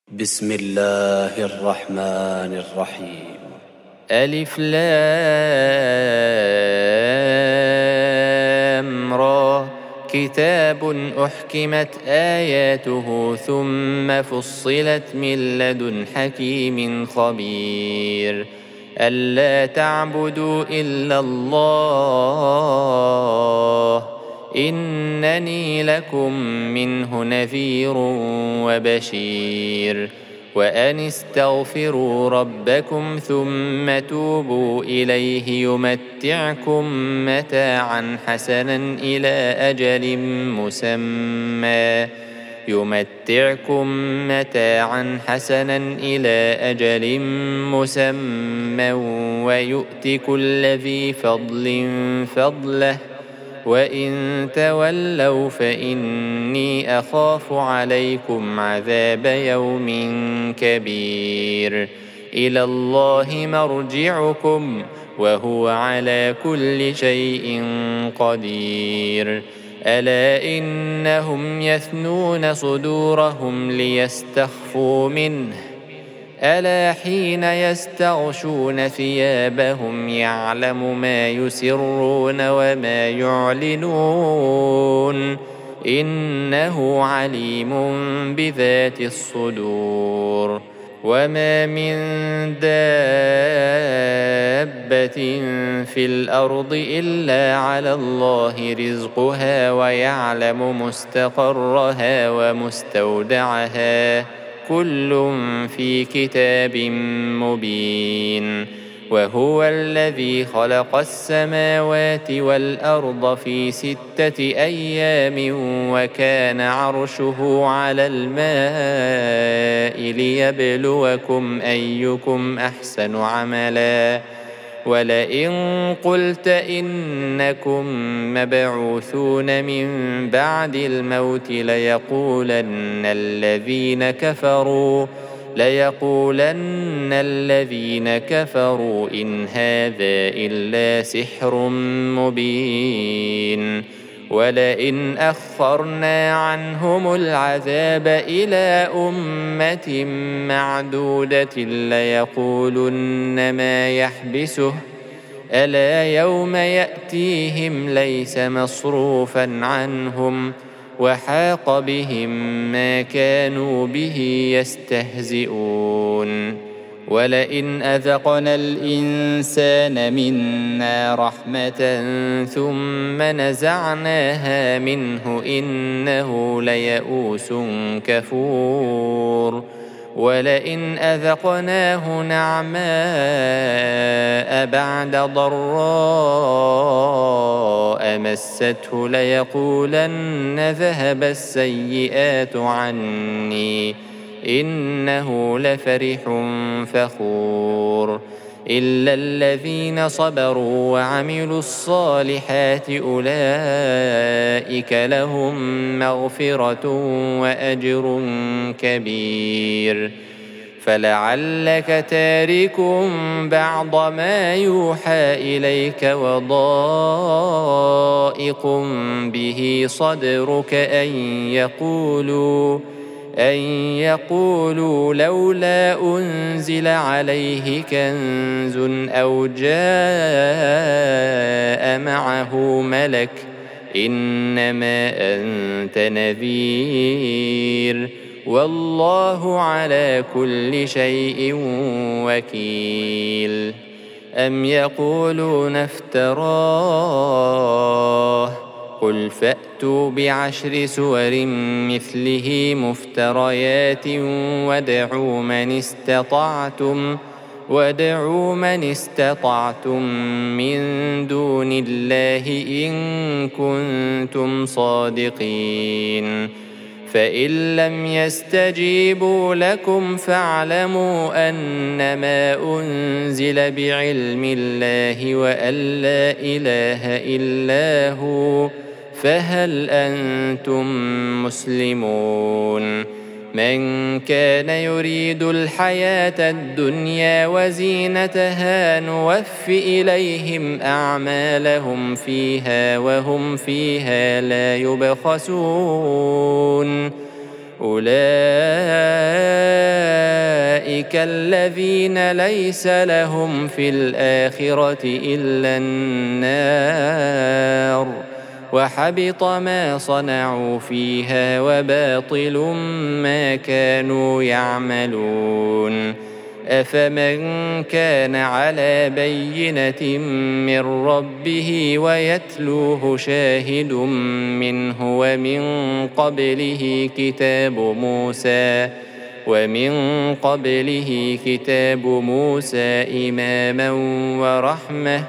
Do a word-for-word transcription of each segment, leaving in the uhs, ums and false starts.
بسم الله الرحمن الرحيم. ألف لام را كتاب أحكمت آياته ثم فصلت من لدن حكيم خبير ألا تعبدوا إلا الله إنني لكم منه نذير وبشير وأن استغفروا ربكم ثم توبوا إليه يمتعكم متاعا حسنا إلى أجل مسمى يمتعكم متاعا حسنا إلى أجل مسمى ويؤت كل ذي فضل فضله وإن تولوا فإني أخاف عليكم عذاب يوم كبير إلى الله مرجعكم وهو على كل شيء قدير ألا إنهم يثنون صدورهم ليستخفوا منه ألا حين يستغشون ثيابهم يعلم ما يسرون وما يعلنون إنه عليم بذات الصدور وما من دابة في الأرض إلا على الله رزقها ويعلم مستقرها ومستودعها كل في كتاب مبين وهو الذي خلق السماوات والأرض في ستة أيام وكان عرشه على الماء ليبلوكم أيكم أحسن عملا ولئن قلت إنكم مبعوثون من بعد الموت ليقولن الذين كفروا ليقولن الذين كفروا إن هذا إلا سحر مبين ولئن أخرنا عنهم العذاب إلى أمة معدودة ليقولن ما يحبسه ألا يوم يأتيهم ليس مصروفا عنهم وحاق بهم ما كانوا به يستهزئون ولئن أذقنا الإنسان منا رحمة ثم نزعناها منه إنه ليئوس كفور ولئن أذقناه نعماء بعد ضراء مسته ليقولن ذهب السيئات عني إنه لفرح فخور إلا الذين صبروا وعملوا الصالحات أولئك لهم مغفرة وأجر كبير فلعلك تارك بعض ما يوحى إليك وضائق به صدرك أن يقولوا أن يقولوا لولا أنزل عليه كنز أو جاء معه ملك إنما أنت نذير والله على كل شيء وكيل أم يقولون افتراه قل فأتوا بعشر سور مثله مفتريات وادعوا من استطعتم وادعوا من استطعتم من دون الله إن كنتم صادقين فإن لم يستجيبوا لكم فاعلموا أنما أنزل بعلم الله وأن لا إله إلا هو فهل أنتم مسلمون من كان يريد الحياة الدنيا وزينتها نوف إليهم أعمالهم فيها وهم فيها لا يبخسون أولئك أولئك الذين ليس لهم في الآخرة إلا النار وحبط ما صنعوا فيها وباطل ما كانوا يعملون. أفمن كان على بينة من ربه ويتلوه شاهد منه ومن قبله كتاب موسى ومن قبله كتاب موسى إماما ورحمة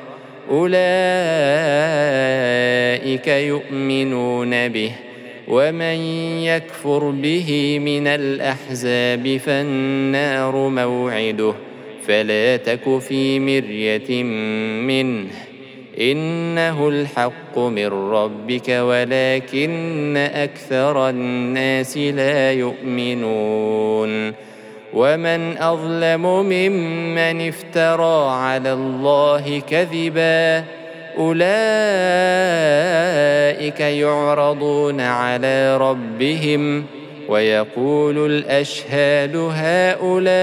أولئك يؤمنون به ومن يكفر به من الأحزاب فالنار موعده فلا تك في مرية منه إنه الحق من ربك ولكن أكثر الناس لا يؤمنون. ومن أظلم ممن افترى على الله كذبا أولئك يعرضون على ربهم ويقول الأشهاد هؤلاء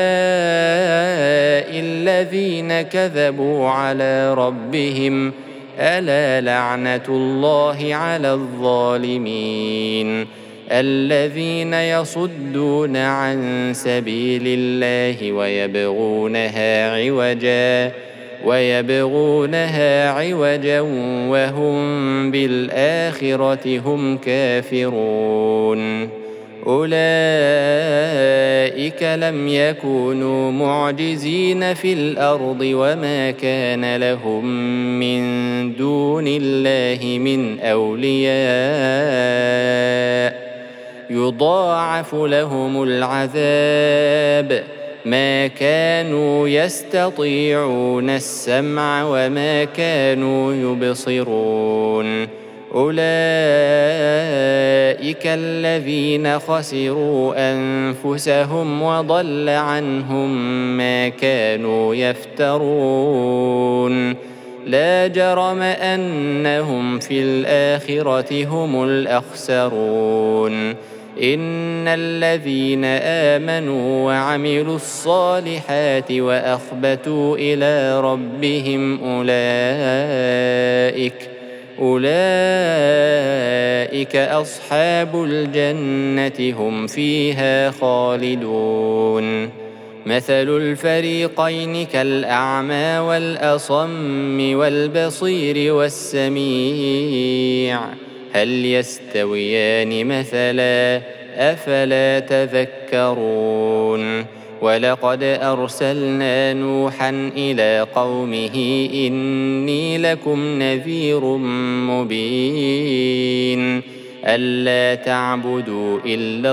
الذين كذبوا على ربهم ألا لعنة الله على الظالمين الذين يصدون عن سبيل الله ويبغونها عوجا ويبغونها عوجا وهم بالآخرة هم كافرون. أولئك لم يكونوا معجزين في الأرض وما كان لهم من دون الله من أولياء يضاعف لهم العذاب ما كانوا يستطيعون السمع وما كانوا يبصرون. أولئك الذين خسروا أنفسهم وضل عنهم ما كانوا يفترون. لا جرم أنهم في الآخرة هم الأخسرون. إن الذين آمنوا وعملوا الصالحات وأخبتوا إلى ربهم أولئك أولئك أصحاب الجنة هم فيها خالدون. مثل الفريقين كالأعمى والأصم والبصير والسميع هل يستويان مثلا أفلا تذكرون. ولقد أرسلنا نوحا إلى قومه إني لكم نذير مبين ألا تعبدوا إلا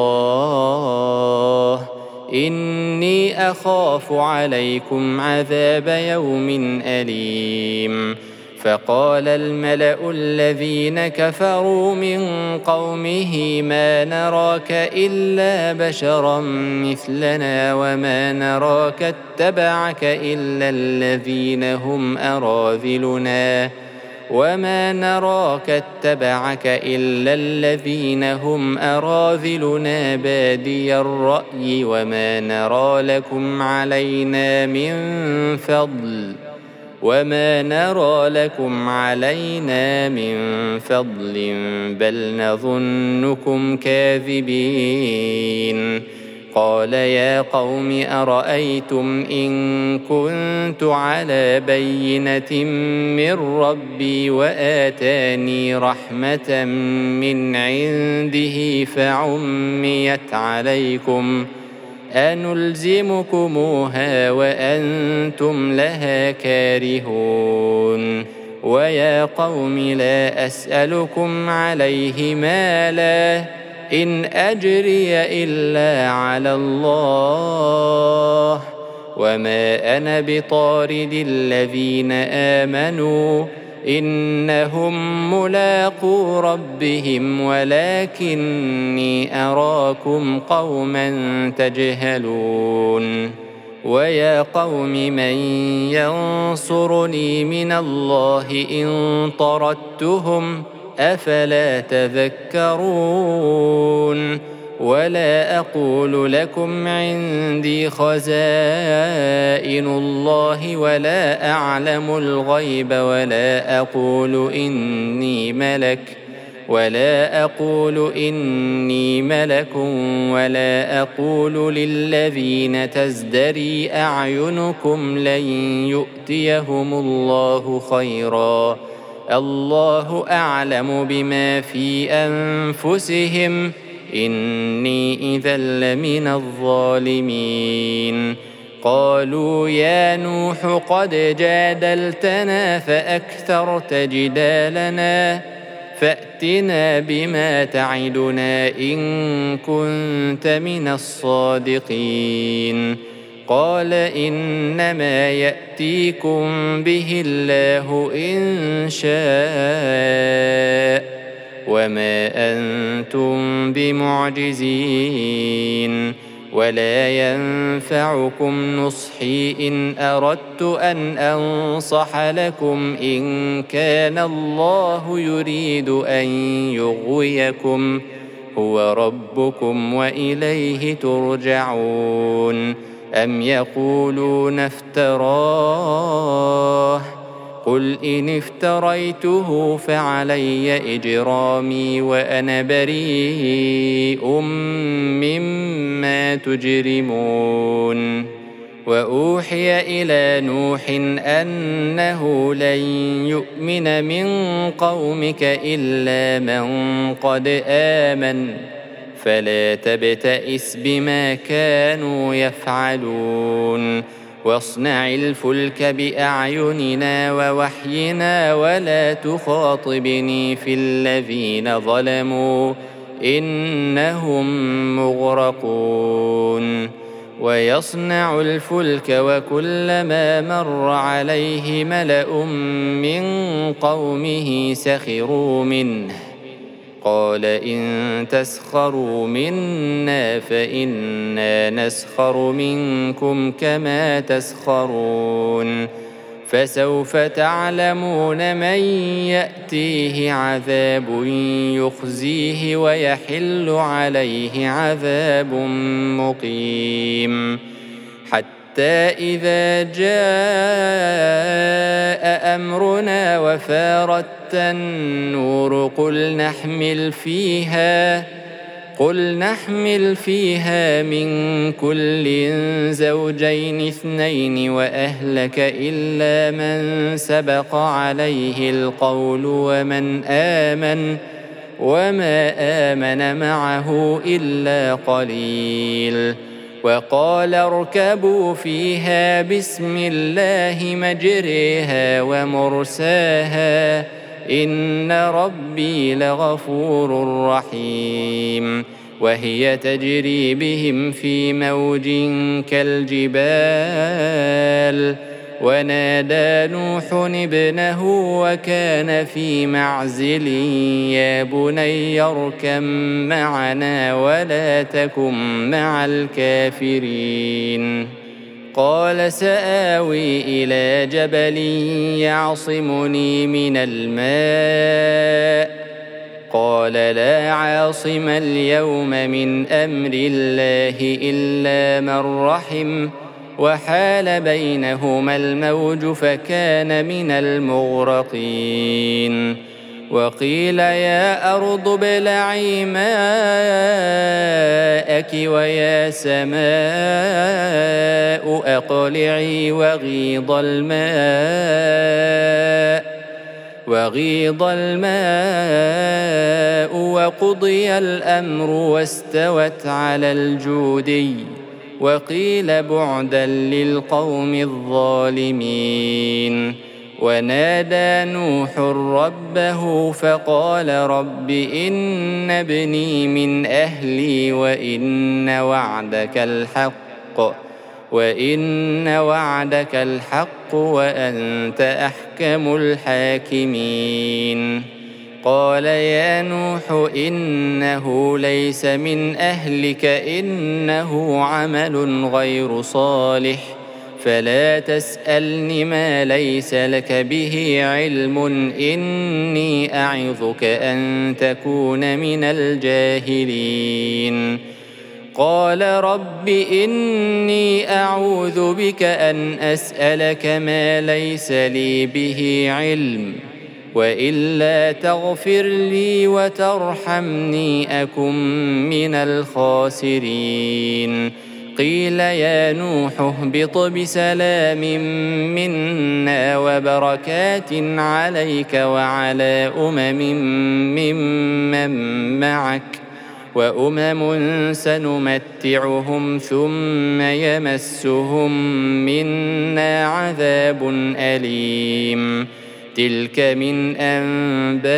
الله إني أخاف عليكم عذاب يوم أليم. فقال الملأ الذين كفروا من قومه ما نراك إلا بشرا مثلنا وما نراك اتبعك إلا الذين هم أراذلنا وما نراك اتبعك إلا الذين هم أراذلنا بادي الرأي وما نرى لكم علينا من فضل وما نرى لكم علينا من فضل بل نظنكم كاذبين. قال يا قوم أرأيتم إن كنت على بينة من ربي وآتاني رحمة من عنده فعميت عليكم أنلزمكموها وأنتم لها كارهون. ويا قوم لا أسألكم عليه مالا إن أجري إلا على الله وما أنا بطارد الذين آمنوا إنهم ملاقو ربهم ولكني أراكم قوما تجهلون. ويا قوم من ينصرني من الله إن طردتهم أفلا تذكرون. ولا أقول لكم عندي خزائن الله ولا أعلم الغيب ولا أقول إني ملك ولا أقول إني ملك ولا أقول للذين تزدري أعينكم لن يؤتيهم الله خيرا الله أعلم بما في أنفسهم إني إذا لمن الظالمين. قالوا يا نوح قد جادلتنا فأكثرت جدالنا فأتنا بما تعدنا إن كنت من الصادقين. قال إنما يأتيكم به الله إن شاء وما أنتم بمعجزين ولا ينفعكم نصحي إن أردت أن أنصح لكم إن كان الله يريد أن يغويكم هو ربكم وإليه ترجعون. أم يقولون افتراه قل إن افتريته فعلي إجرامي وأنا بريء مما تجرمون. وأوحي إلى نوح أنه لن يؤمن من قومك إلا من قد آمن فلا تبتئس بما كانوا يفعلون واصنع الفلك بأعيننا ووحينا ولا تخاطبني في الذين ظلموا إنهم مغرقون. ويصنع الفلك وكلما مر عليه ملأ من قومه سخروا منه قال إن تسخروا منا فإنا نسخر منكم كما تسخرون. فسوف تعلمون من يأتيه عذاب يخزيه ويحل عليه عذاب مقيم. حتى إذا جاء أمرنا وفارت النور قل نحمل فيها قل نحمل فيها من كل زوجين اثنين وأهلك إلا من سبق عليه القول ومن آمن وما آمن معه إلا قليل. وقال اركبوا فيها بسم الله مجريها ومرساها إن ربي لغفور رحيم. وهي تجري بهم في موج كالجبال ونادى نوح ابنه وكان في معزل يا بني اركب معنا ولا تكن مع الكافرين. قال سآوي إلى جبل يعصمني من الماء قال لا عاصم اليوم من أمر الله إلا من رحم وحال بينهما الموج فكان من المغرقين. وقيل يا أرض ابلعي ماءك ويا سماء أقلعي وغيض الماء وغيض الماء وقضي الأمر واستوت على الجودي وقيل بعدا للقوم الظالمين. ونادى نوح ربه فقال رب إن ابني من أهلي وإن وعدك الحق وإن وعدك الحق وأنت أحكم الحاكمين. قال يا نوح إنه ليس من أهلك إنه عمل غير صالح فلا تسألن ما ليس لك به علم إني أعظك أن تكون من الجاهلين. قال رب إني أعوذ بك أن أسألك ما ليس لي به علم وإلا تغفر لي وترحمني أكن من الخاسرين. قيل يا نوح اهبط بسلام منا وبركات عليك وعلى أمم ممن معك وأمم سنمتعهم ثم يمسهم منا عذاب أليم. تلك من أنباء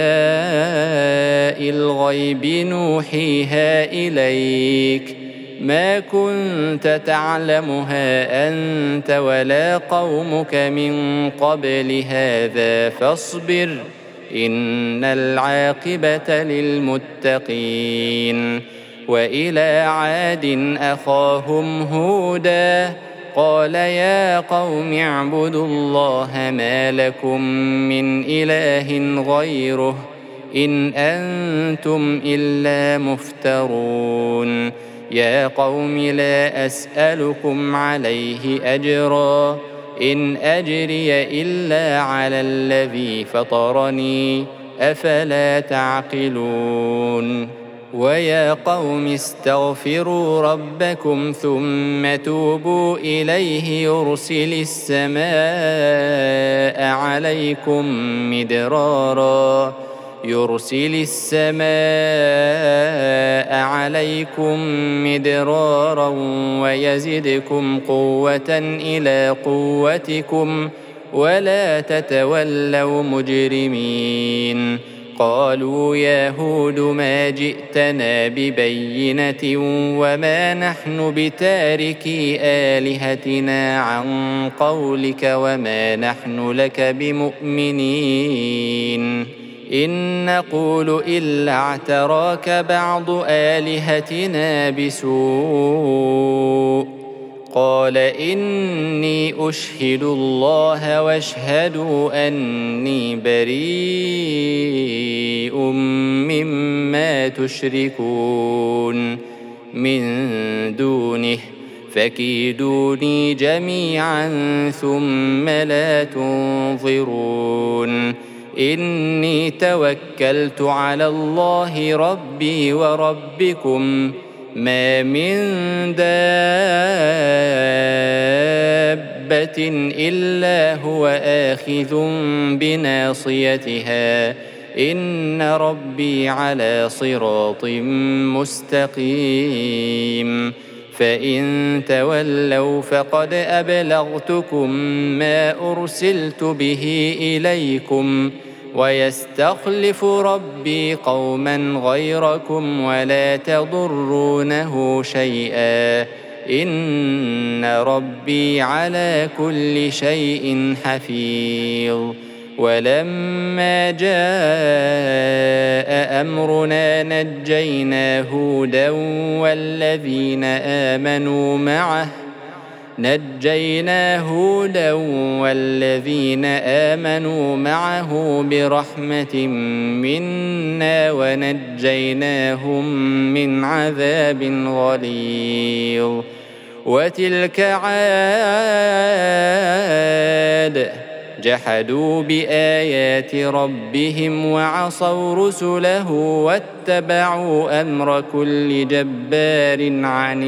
الغيب نوحيها إليك ما كنت تعلمها أنت ولا قومك من قبل هذا فاصبر إن العاقبة للمتقين. وإلى عاد أخاهم هودا قال يا قوم اعبدوا الله ما لكم من إله غيره إن أنتم إلا مفترون. يا قوم لا أسألكم عليه أجرا إن أجري إلا على الذي فطرني أفلا تعقلون. ويا قوم استغفروا ربكم ثم توبوا إليه يرسل السماء عليكم مدرارا يرسل السماء عليكم مدرارا ويزدكم قوة إلى قوتكم ولا تتولوا مجرمين. قالوا يا هود ما جئتنا ببينة وما نحن بتاركي آلهتنا عن قولك وما نحن لك بمؤمنين إن نقول إلا اعتراك بعض آلهتنا بسوء. قال إني أشهد الله واشهدوا أني بريء مما تشركون من دونه فكيدوني جميعا ثم لا تنظرون. إني توكلت على الله ربي وربكم ما من دابة إلا هو آخذ بناصيتها إن ربي على صراط مستقيم. فإن تولوا فقد أبلغتكم ما أرسلت به إليكم ويستخلف ربي قوما غيركم ولا تضرونه شيئا إن ربي على كل شيء حفيظ. ولما جاء أمرنا نجينا هودا والذين آمنوا معه نجينا هودا والذين آمنوا معه برحمة منا ونجيناهم من عذاب غليظ. وتلك عاد جحدوا بآيات ربهم وعصوا رسله واتبعوا أمر كل جبار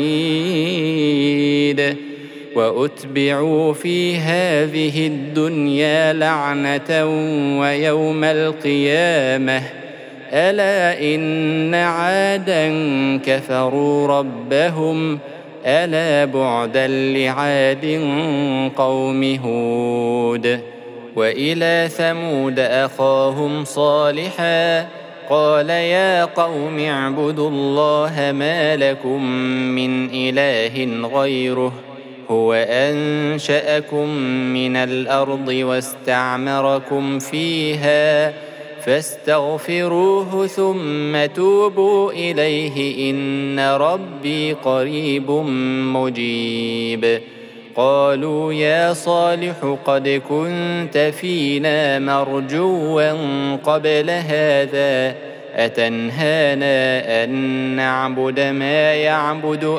عنيد. وأتبعوا في هذه الدنيا لعنة ويوم القيامة ألا إن عادا كفروا ربهم ألا بعدا لعاد قوم هود. وإلى ثمود أخاهم صالحا قال يا قوم اعبدوا الله ما لكم من إله غيره هو أنشأكم من الأرض واستعمركم فيها فاستغفروه ثم توبوا إليه إن ربي قريب مجيب. قالوا يا صالح قد كنت فينا مرجوا قبل هذا أتنهانا أن نعبد ما يعبد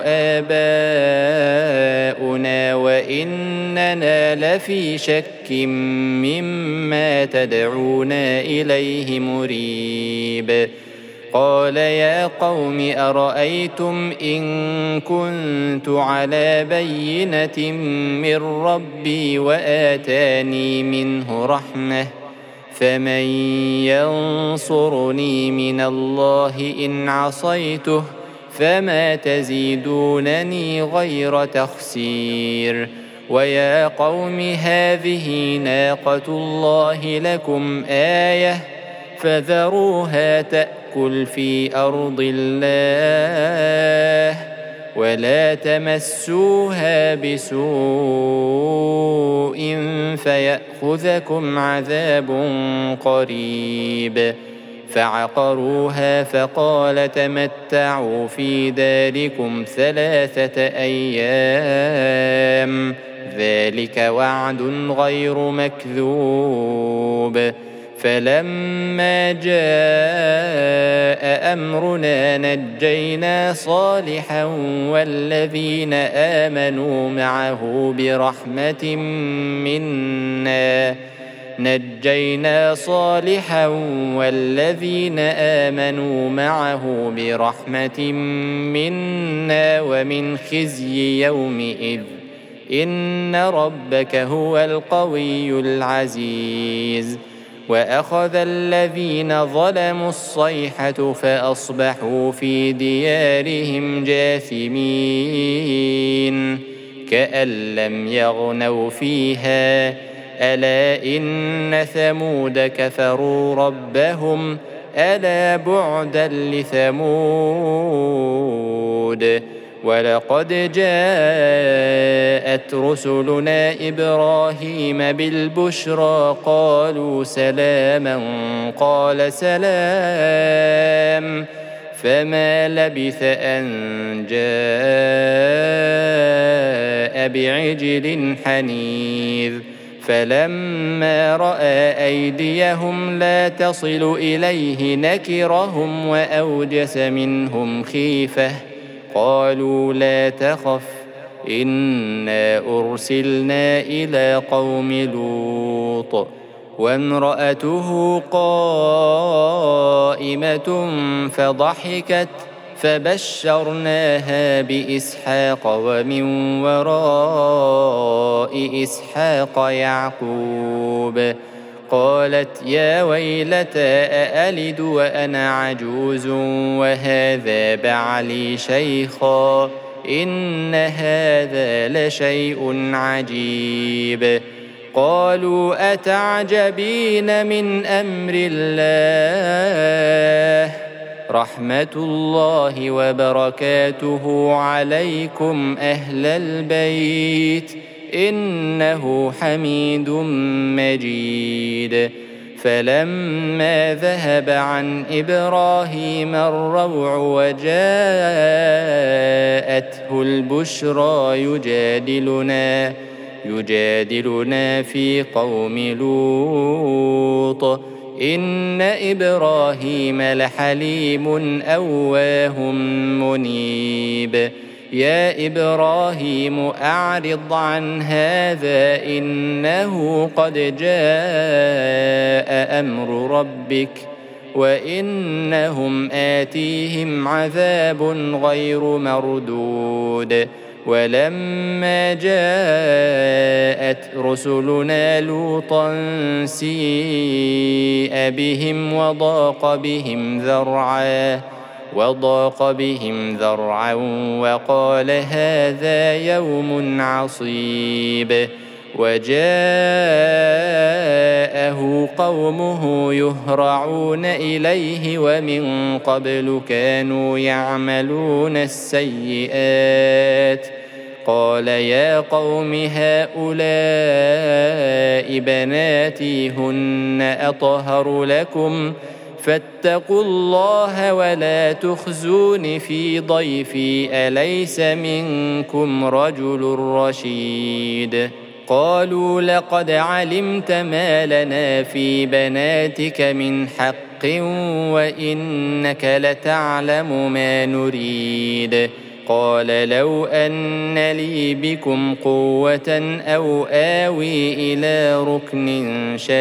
آباؤنا وإننا لفي شك مما تدعونا إليه مريب. قال يا قوم أرأيتم إن كنت على بينة من ربي وآتاني منه رحمة فمن ينصرني من الله إن عصيته فما تزيدونني غير تخسير. ويا قوم هذه ناقة الله لكم آية فذروها تأكل في أرض الله ولا تمسوها بسوء فيأخذكم عذاب قريب. فعقروها فقال تمتعوا في داركم ثلاثة أيام ذلك وعد غير مكذوب. فلما جاء أمرنا نجينا صالحا والذين آمنوا معه برحمة منا نجينا صالحا والذين آمنوا معه برحمة منا ومن خزي يومئذ إن ربك هو القوي العزيز. وأخذ الذين ظلموا الصيحة فأصبحوا في ديارهم جاثمين كأن لم يغنوا فيها ألا إن ثمود كفروا ربهم ألا بعدا لثمود. ولقد جاءت رسلنا إبراهيم بالبشرى قالوا سلاما قال سلام فما لبث أن جاء بعجل حنيذ. فلما رأى أيديهم لا تصل إليه نكرهم وأوجس منهم خيفة قالوا لا تخف إنا أرسلنا إلى قوم لوط وامرأته قائمة فضحكت فبشرناها بإسحاق ومن وراء إسحاق يعقوب. قالت يا ويلتى أألد وأنا عجوز وهذا بعلي شيخا إن هذا لشيء عجيب. قالوا أتعجبين من أمر الله رحمة الله وبركاته عليكم أهل البيت إنه حميد مجيد. فلما ذهب عن إبراهيم الروع وجاءته البشرى يجادلنا يجادلنا في قوم لوط إن إبراهيم لحليم أواه منيب. يا إبراهيم أعرض عن هذا إنه قد جاء أمر ربك وإنهم آتيهم عذاب غير مردود. ولما جاءت رسلنا لوطا سيء بهم وضاق بهم ذرعا وضاق بهم ذرعا وقال هذا يوم عصيب. وجاءه قومه يهرعون إليه ومن قبل كانوا يعملون السيئات. قال يا قوم هؤلاء بناتي هن أطهر لكم فاتقوا الله ولا تخزون في ضيفي أليس منكم رجل رشيد قالوا لقد علمت ما لنا في بناتك من حق وإنك لتعلم ما نريد قال لو أن لي بكم قوة أو آوي إلى ركن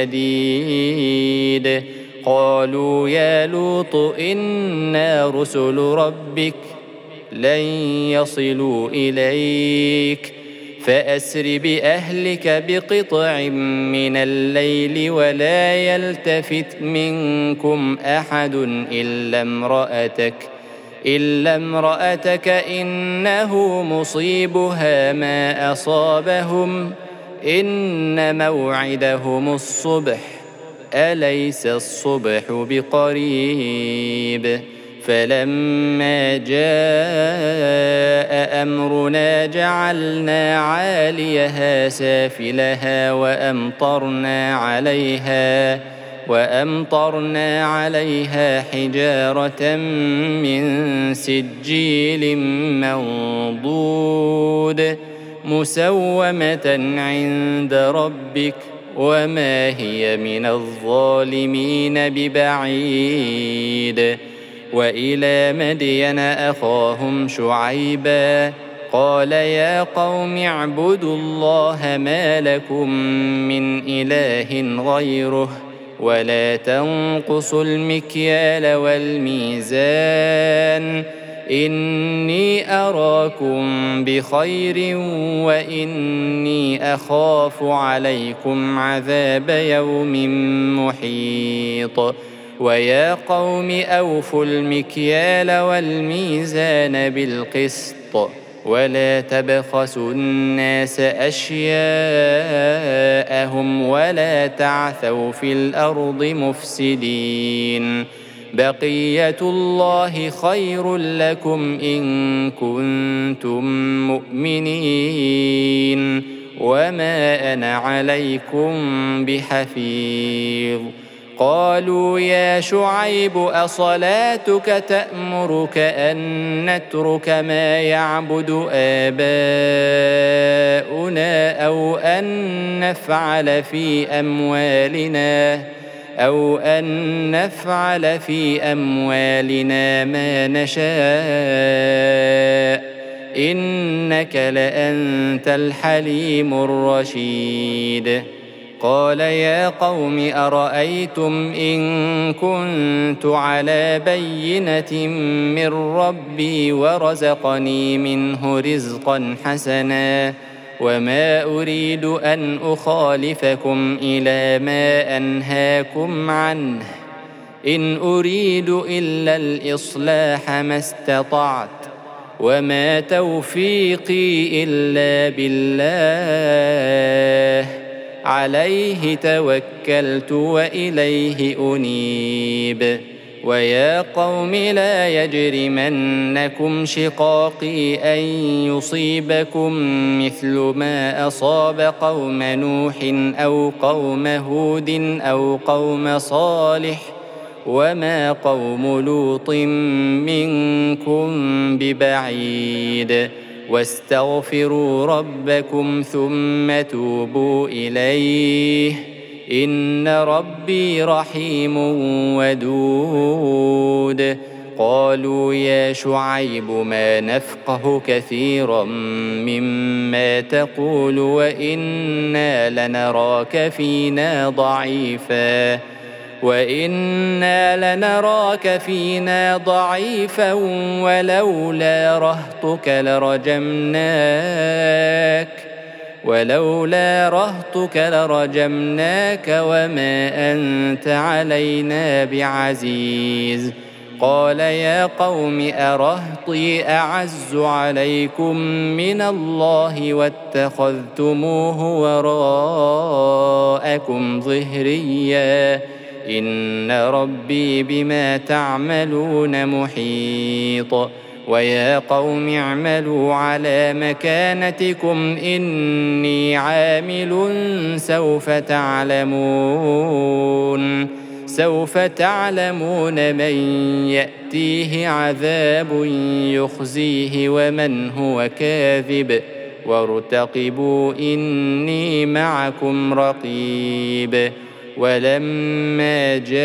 شديد قالوا يا لوط إنا رسل ربك لن يصلوا إليك فأسر بأهلك بقطع من الليل ولا يلتفت منكم أحد إلا امرأتك إلا امرأتك إنه مصيبها ما أصابهم إن موعدهم الصبح أليس الصبح بقريب فلما جاء أمرنا جعلنا عاليها سافلها وأمطرنا عليها وأمطرنا عليها حجارة من سجيل منضود مسومة عند ربك وما هي من الظالمين ببعيد وإلى مدين أخاهم شعيبا قال يا قوم اعبدوا الله ما لكم من إله غيره ولا تنقصوا المكيال والميزان إني أراكم بخير وإني أخاف عليكم عذاب يوم محيط ويا قوم أوفوا المكيال والميزان بالقسط ولا تبخسوا الناس أشياءهم ولا تعثوا في الأرض مفسدين بقية الله خير لكم إن كنتم مؤمنين وما أنا عليكم بحفيظ قالوا يا شعيب أصلاتك تأمرك أن نترك ما يعبد آباؤنا أو أن نفعل في أموالنا أو أن نفعل في أموالنا ما نشاء إنك لأنت الحليم الرشيد قال يا قوم أرأيتم إن كنت على بينة من ربي ورزقني منه رزقا حسنا وما أريد أن أخالفكم إلى ما أنهاكم عنه إن أريد إلا الإصلاح ما استطعت وما توفيقي إلا بالله عليه توكلت وإليه أنيب ويا قوم لا يجرمنكم شقاقي أن يصيبكم مثل ما أصاب قوم نوح أو قوم هود أو قوم صالح وما قوم لوط منكم ببعيد واستغفروا ربكم ثم توبوا إليه إن ربي رحيم ودود قالوا يا شعيب ما نفقه كثيرا مما تقول وإنا لنراك فينا ضعيفا وإنا لنراك فينا ضعيفا ولولا رهطك لرجمناك ولولا رهطك لرجمناك وما أنت علينا بعزيز قال يا قوم أرهطي أعز عليكم من الله واتخذتموه وراءكم ظهريا إن ربي بما تعملون محيط ويا قوم اعملوا على مكانتكم إني عامل سوف تعلمون سوف تعلمون من يأتيه عذاب يخزيه ومن هو كاذب وارتقبوا إني معكم رقيب. ولما جاء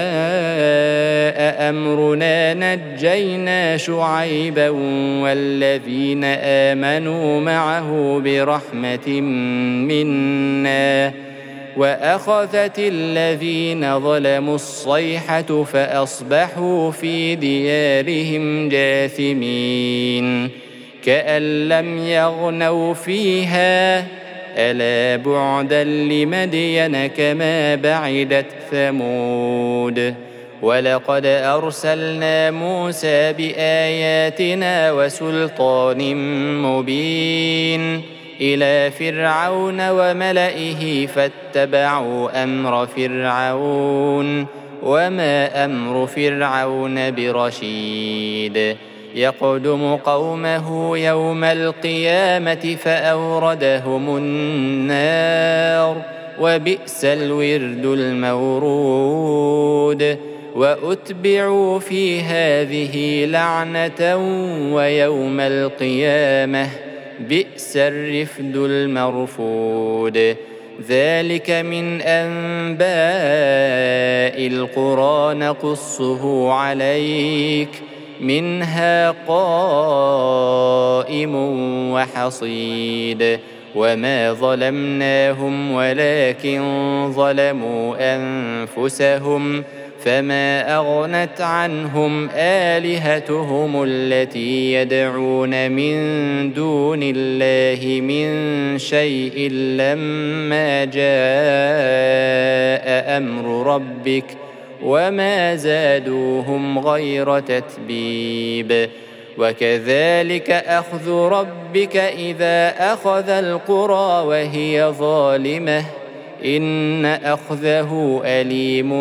أمرنا نجينا شعيبا والذين آمنوا معه برحمة منا وأخذت الذين ظلموا الصيحة فأصبحوا في ديارهم جاثمين كأن لم يغنوا فيها ألا بعدا لمدين كما بعدت ثمود. ولقد أرسلنا موسى بآياتنا وسلطان مبين إلى فرعون وملئه فاتبعوا أمر فرعون وما أمر فرعون برشيد. يقدم قومه يوم القيامة فأوردهم النار وبئس الورد المورود. وأتبعوا في هذه لعنة ويوم القيامة بئس الرفد المرفود. ذلك من أنباء القرى نقصه عليك منها قائم وحصيد. وما ظلمناهم ولكن ظلموا أنفسهم فما أغنت عنهم آلهتهم التي يدعون من دون الله من شيء لما جاء أمر ربك وما زادوهم غير تتبيب. وكذلك أخذ ربك إذا أخذ القرى وهي ظالمة إن أخذه أليم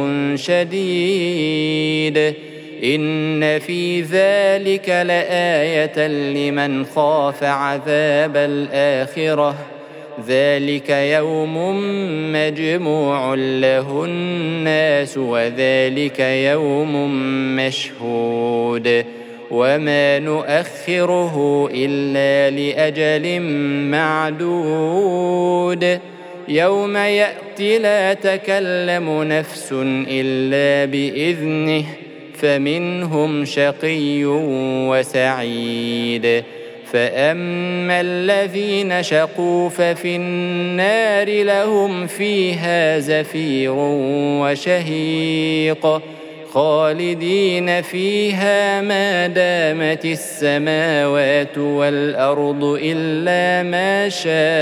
شديد. إن في ذلك لآية لمن خاف عذاب الآخرة ذلك يوم مجموع له الناس وذلك يوم مشهود. وما نؤخره إلا لأجل معدود يوم يأتي لا تكلم نفس إلا بإذنه فمنهم شقي وسعيد. فأما الذين شقوا ففي النار لهم فيها زفير وشهيق خالدين فيها ما دامت السماوات والأرض إلا ما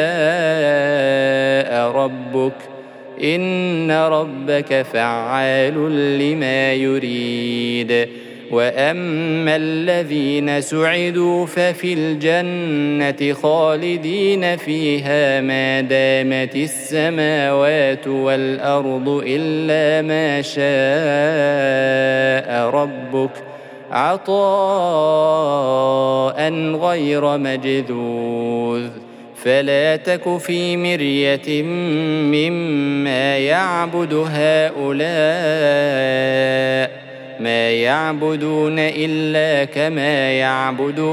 شاء ربك إن ربك فعال لما يريد. وأما الذين سعدوا ففي الجنة خالدين فيها ما دامت السماوات والأرض إلا ما شاء ربك عطاء غير مجذوذ. فلا تك في مرية مما يعبد هؤلاء ما يعبدون إلا كما يعبد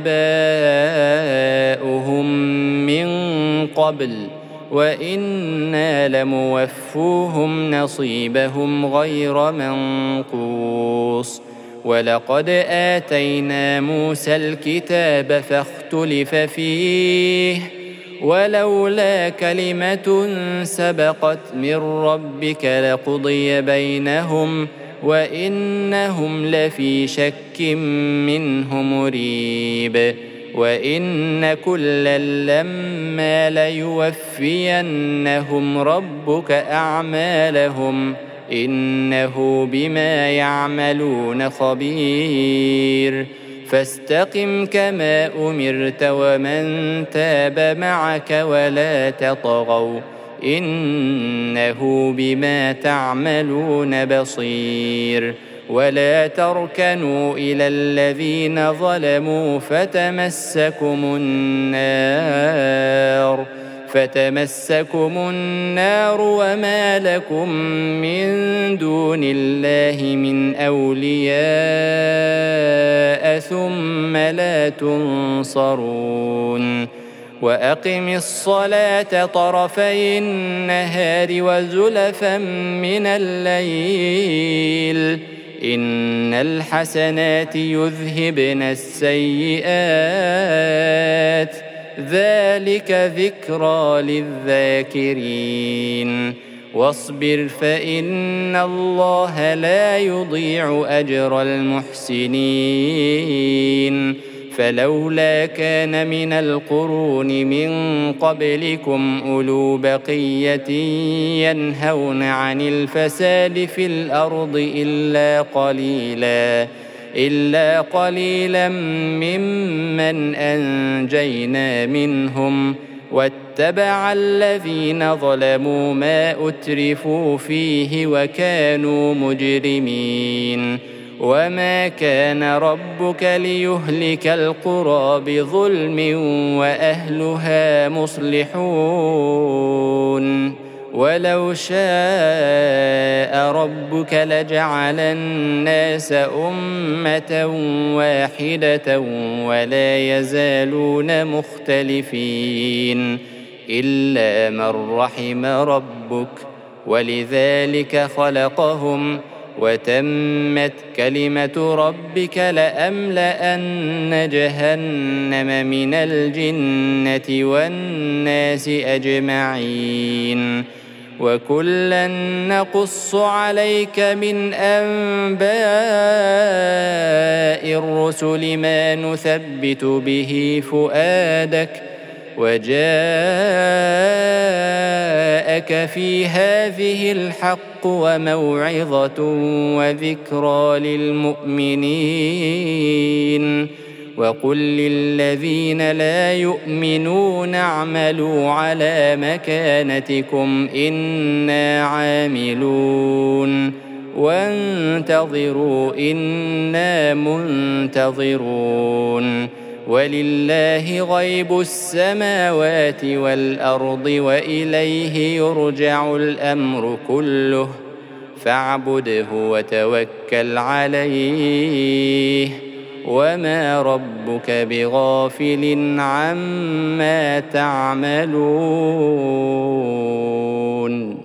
آباؤهم من قبل وإنا لموفوهم نصيبهم غير منقوص. ولقد آتينا موسى الكتاب فاختلف فيه ولولا كلمة سبقت من ربك لقضي بينهم وإنهم لفي شك منه مريب. وإن كلا لما ليوفينهم ربك أعمالهم إنه بما يعملون خبير. فاستقم كما أمرت ومن تاب معك ولا تطغوا إنه بما تعملون بصير. ولا تركنوا إلى الذين ظلموا فتمسكم النار فتمسكم النار وما لكم من دون الله من أولياء ثم لا تنصرون وأقم الصلاة طرفي النهار وزلفا من الليل إن الحسنات يذهبن السيئات ذلك ذكرى للذاكرين واصبر فإن الله لا يضيع أجر المحسنين فلولا كان من القرون من قبلكم أولو بقية ينهون عن الفساد في الأرض إلا قليلا إلا قليلا ممن أنجينا منهم واتبع الذين ظلموا ما أترفوا فيه وكانوا مجرمين وما كان ربك ليهلك القرى بظلم وأهلها مصلحون ولو شاء ربك لجعل الناس أمة واحدة ولا يزالون مختلفين إلا من رحم ربك ولذلك خلقهم وتمت كلمة ربك لأملأن جهنم من الجنة والناس أجمعين وكلا نقص عليك من أنباء الرسل ما نثبت به فؤادك وجاءك في هذه الحق وموعظة وذكرى للمؤمنين وقل للذين لا يؤمنون اعملوا على مكانتكم إنا عاملون وانتظروا إنا منتظرون ولله غيب السماوات والأرض وإليه يرجع الأمر كله فاعبده وتوكل عليه وما ربك بغافل عما تعملون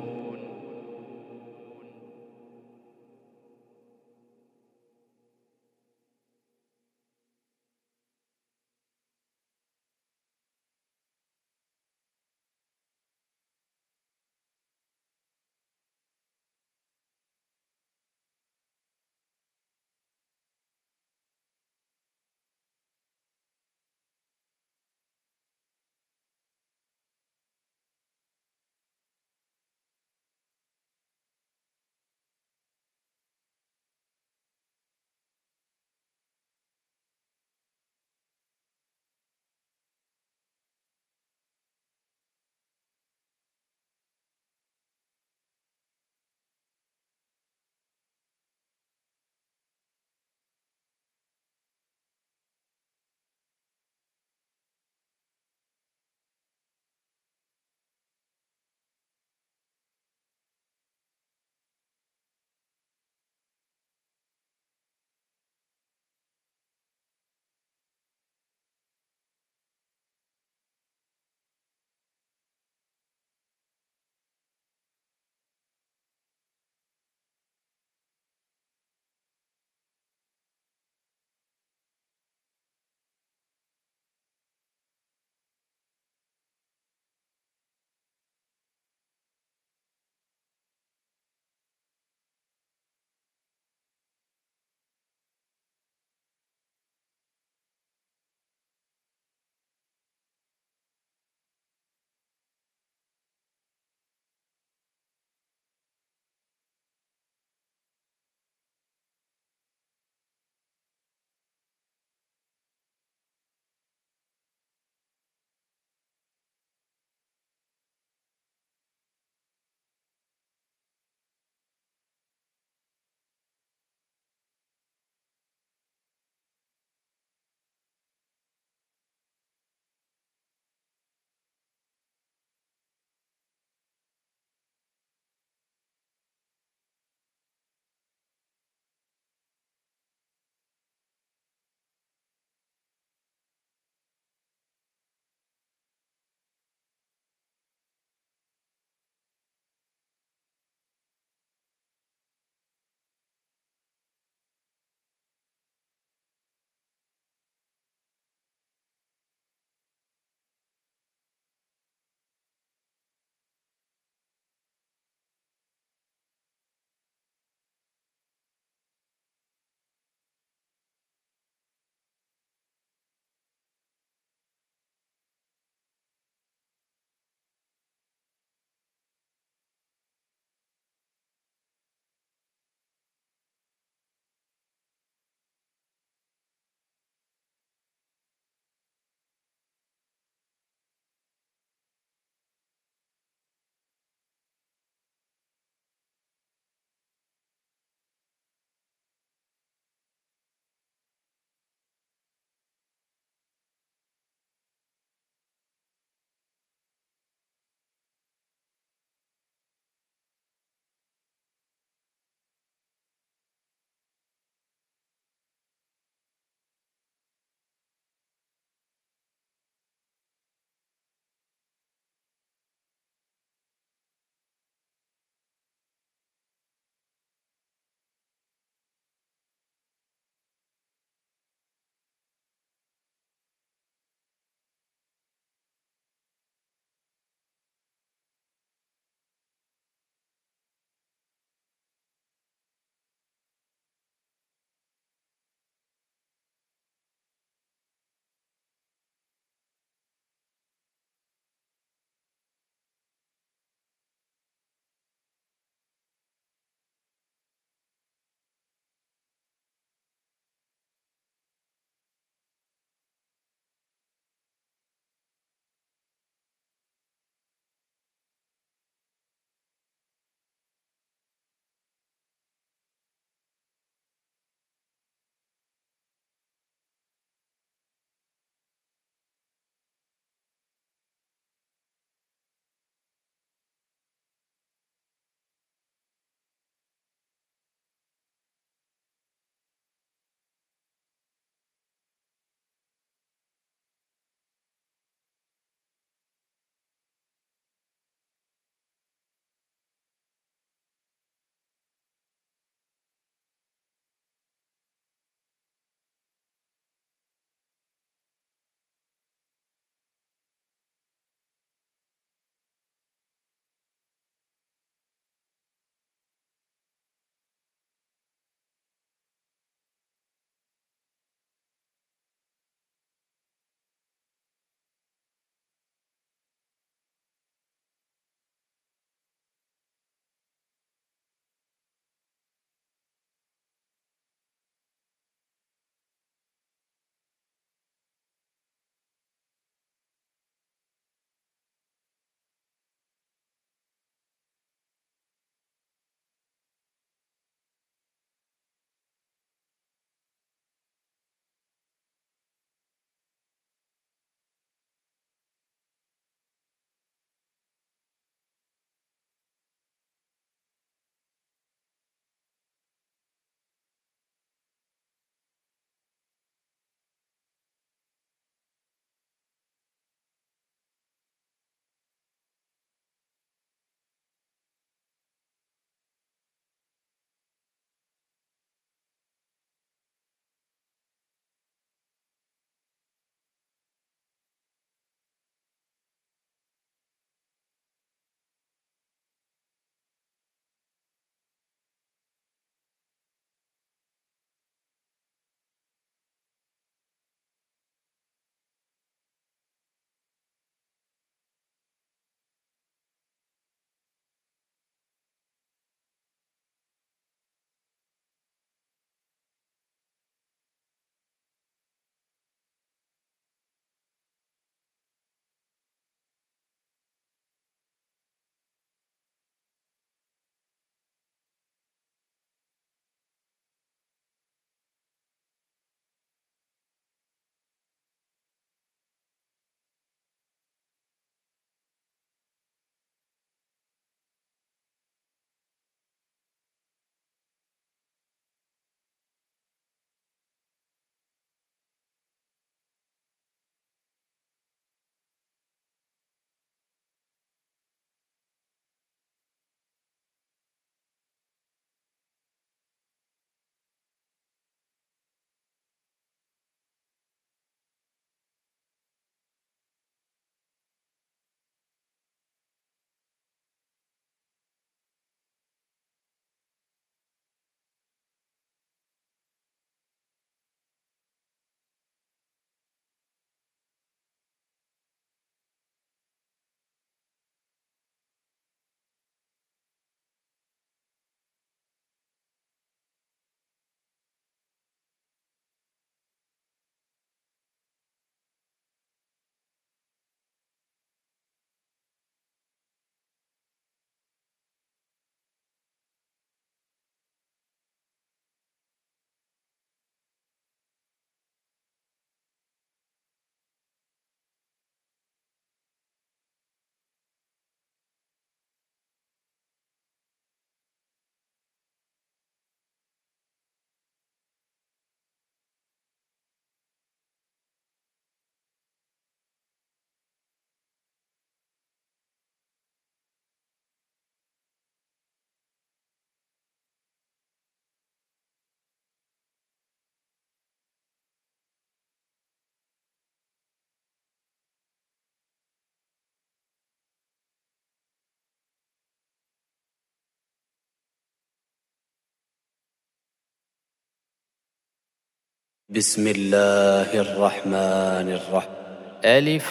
بسم الله الرحمن الرحيم. ألف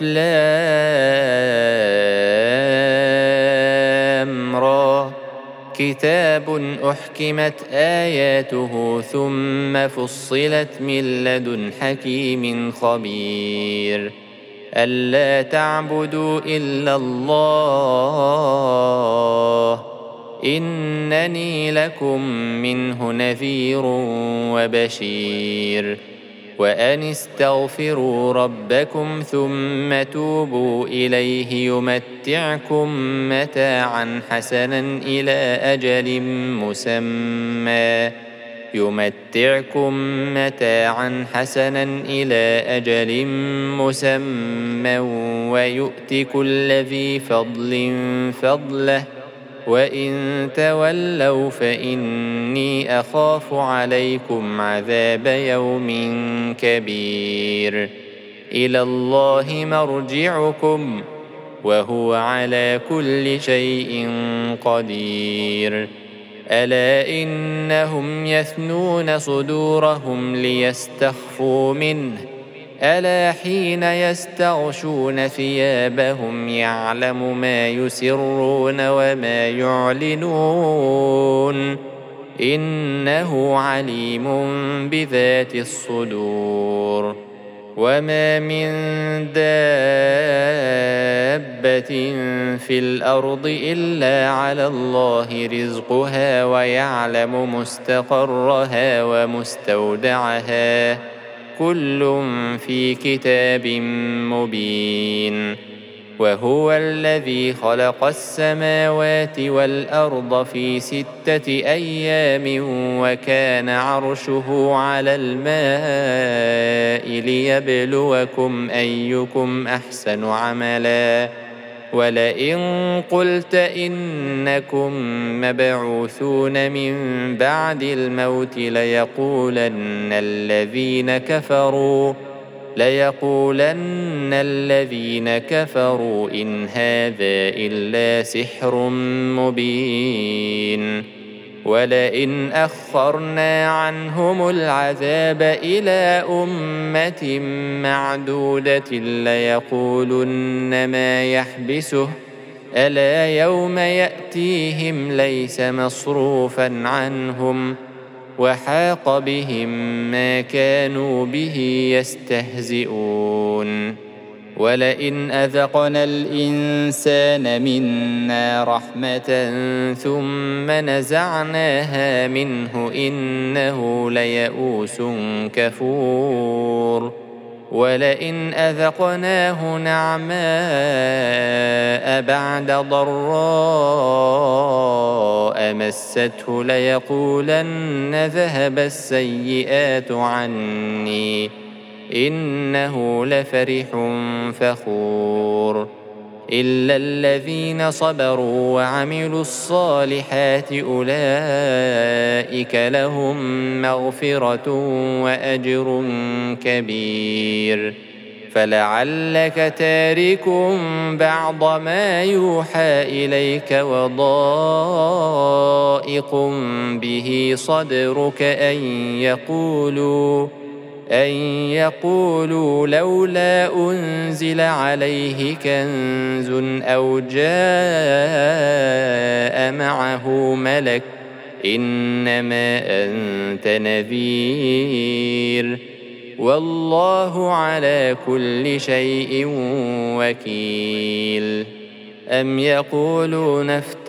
لام را كتاب أحكمت آياته ثم فصلت من لدن حكيم خبير ألا تعبدوا إلا الله إنني لكم منه نذير وبشير وأن استغفروا ربكم ثم توبوا إليه يمتعكم متاعا حسنا إلى أجل مسمى يمتعكم متاعا حسنا إلى أجل مسمى ويؤت كل ذي فضل فضله وإن تولوا فإني أخاف عليكم عذاب يوم كبير إلى الله مرجعكم وهو على كل شيء قدير ألا إنهم يثنون صدورهم ليستخفوا منه ألا حين يستغشون ثيابهم يعلم ما يسرون وما يعلنون إنه عليم بذات الصدور وما من دابة في الأرض إلا على الله رزقها ويعلم مستقرها ومستودعها كل في كتاب مبين وهو الذي خلق السماوات والأرض في ستة أيام وكان عرشه على الماء ليبلوكم أيكم أحسن عملا ولئن قلت إنكم مبعوثون من بعد الموت ليقولن الذين كفروا ليقولن الذين كفروا إن هذا إلا سحر مبين ولئن أخرنا عنهم العذاب إلى أمة معدودة ليقولن ما يحبسه ألا يوم يأتيهم ليس مصروفا عنهم وحاق بهم ما كانوا به يستهزئون ولئن أذقنا الإنسان منا رحمة ثم نزعناها منه إنه ليئوس كفور ولئن أذقناه نعماء بعد ضراء مسته ليقولن ذهب السيئات عني إنه لفرح فخور إلا الذين صبروا وعملوا الصالحات أولئك لهم مغفرة وأجر كبير فلعلك تارك بعض ما يوحى إليك وضائق به صدرك أن يقولوا أن يقولوا لولا أنزل عليه كنز أو جاء معه ملك إنما أنت نذير والله على كل شيء وكيل أم يقولون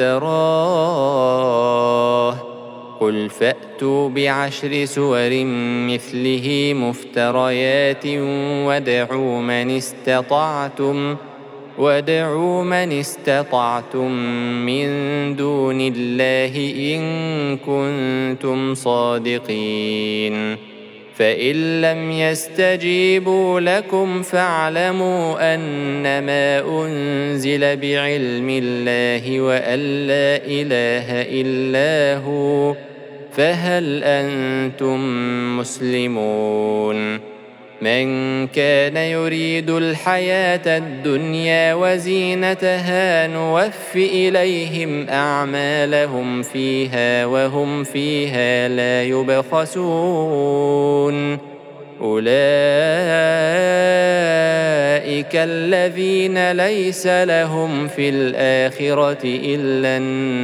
افتراه قل فأتوا بعشر سور مثله مفتريات وادعوا من استطعتم وادعوا من استطعتم من دون الله إن كنتم صادقين فإن لم يستجيبوا لكم فاعلموا أنما أنزل بعلم الله وأن لا إله إلا هو فهل أنتم مسلمون من كان يريد الحياة الدنيا وزينتها نوف إليهم أعمالهم فيها وهم فيها لا يبخسون أولئك الذين ليس لهم في الآخرة إلا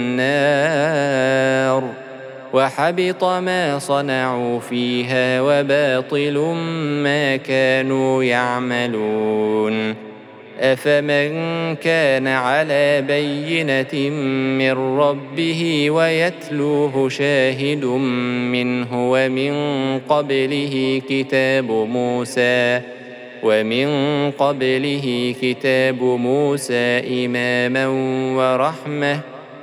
النار وحبط ما صنعوا فيها وباطل ما كانوا يعملون. أفمن كان على بينة من ربه ويتلوه شاهد منه ومن قبله كتاب موسى ومن قبله كتاب موسى إماما ورحمة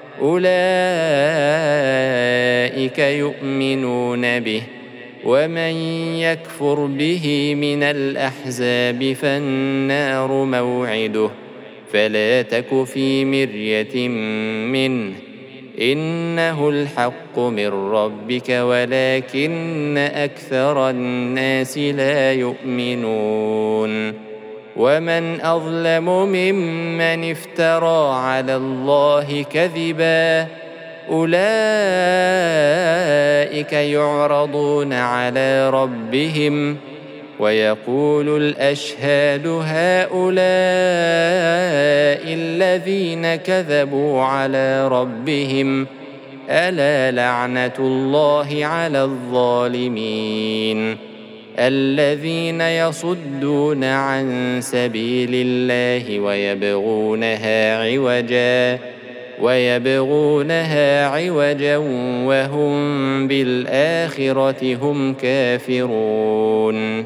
أولئك يؤمنون به ومن يكفر به من الأحزاب فالنار موعده فلا تك في مرية منه إنه الحق من ربك ولكن أكثر الناس لا يؤمنون. ومن أظلم ممن افترى على الله كذبا أولئك يعرضون على ربهم ويقول الأشهاد هؤلاء الذين كذبوا على ربهم ألا لعنة الله على الظالمين الذين يصدون عن سبيل الله ويبغونها عوجا ويبغونها عوجا وهم بالآخرة هم كافرون.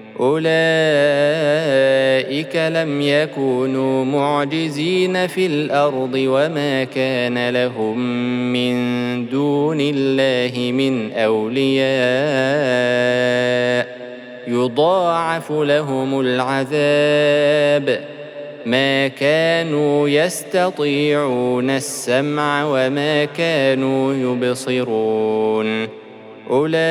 أولئك لم يكونوا معجزين في الأرض وما كان لهم من دون الله من أولياء يضاعف لهم العذاب ما كانوا يستطيعون السمع وما كانوا يبصرون. أولئك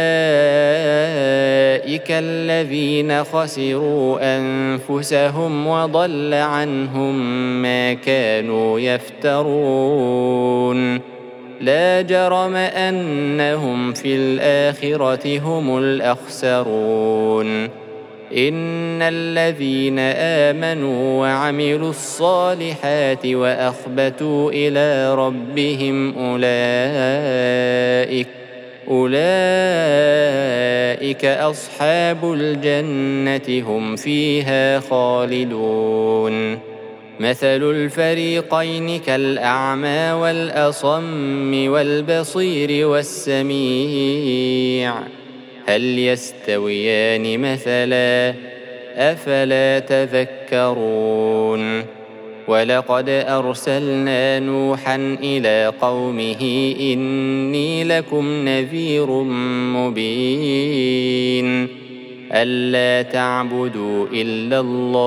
الذين خسروا أنفسهم وضل عنهم ما كانوا يفترون. لا جرم أنهم في الآخرة هم الأخسرون. إن الذين آمنوا وعملوا الصالحات وأخبتوا إلى ربهم أولئك أولئك أصحاب الجنة هم فيها خالدون. مثل الفريقين كالأعمى والأصم والبصير والسميع هل يستويان مثلا أفلا تذكرون. ولقد أرسلنا نوحا إلى قومه إني لكم نذير مبين ألا تعبدوا إلا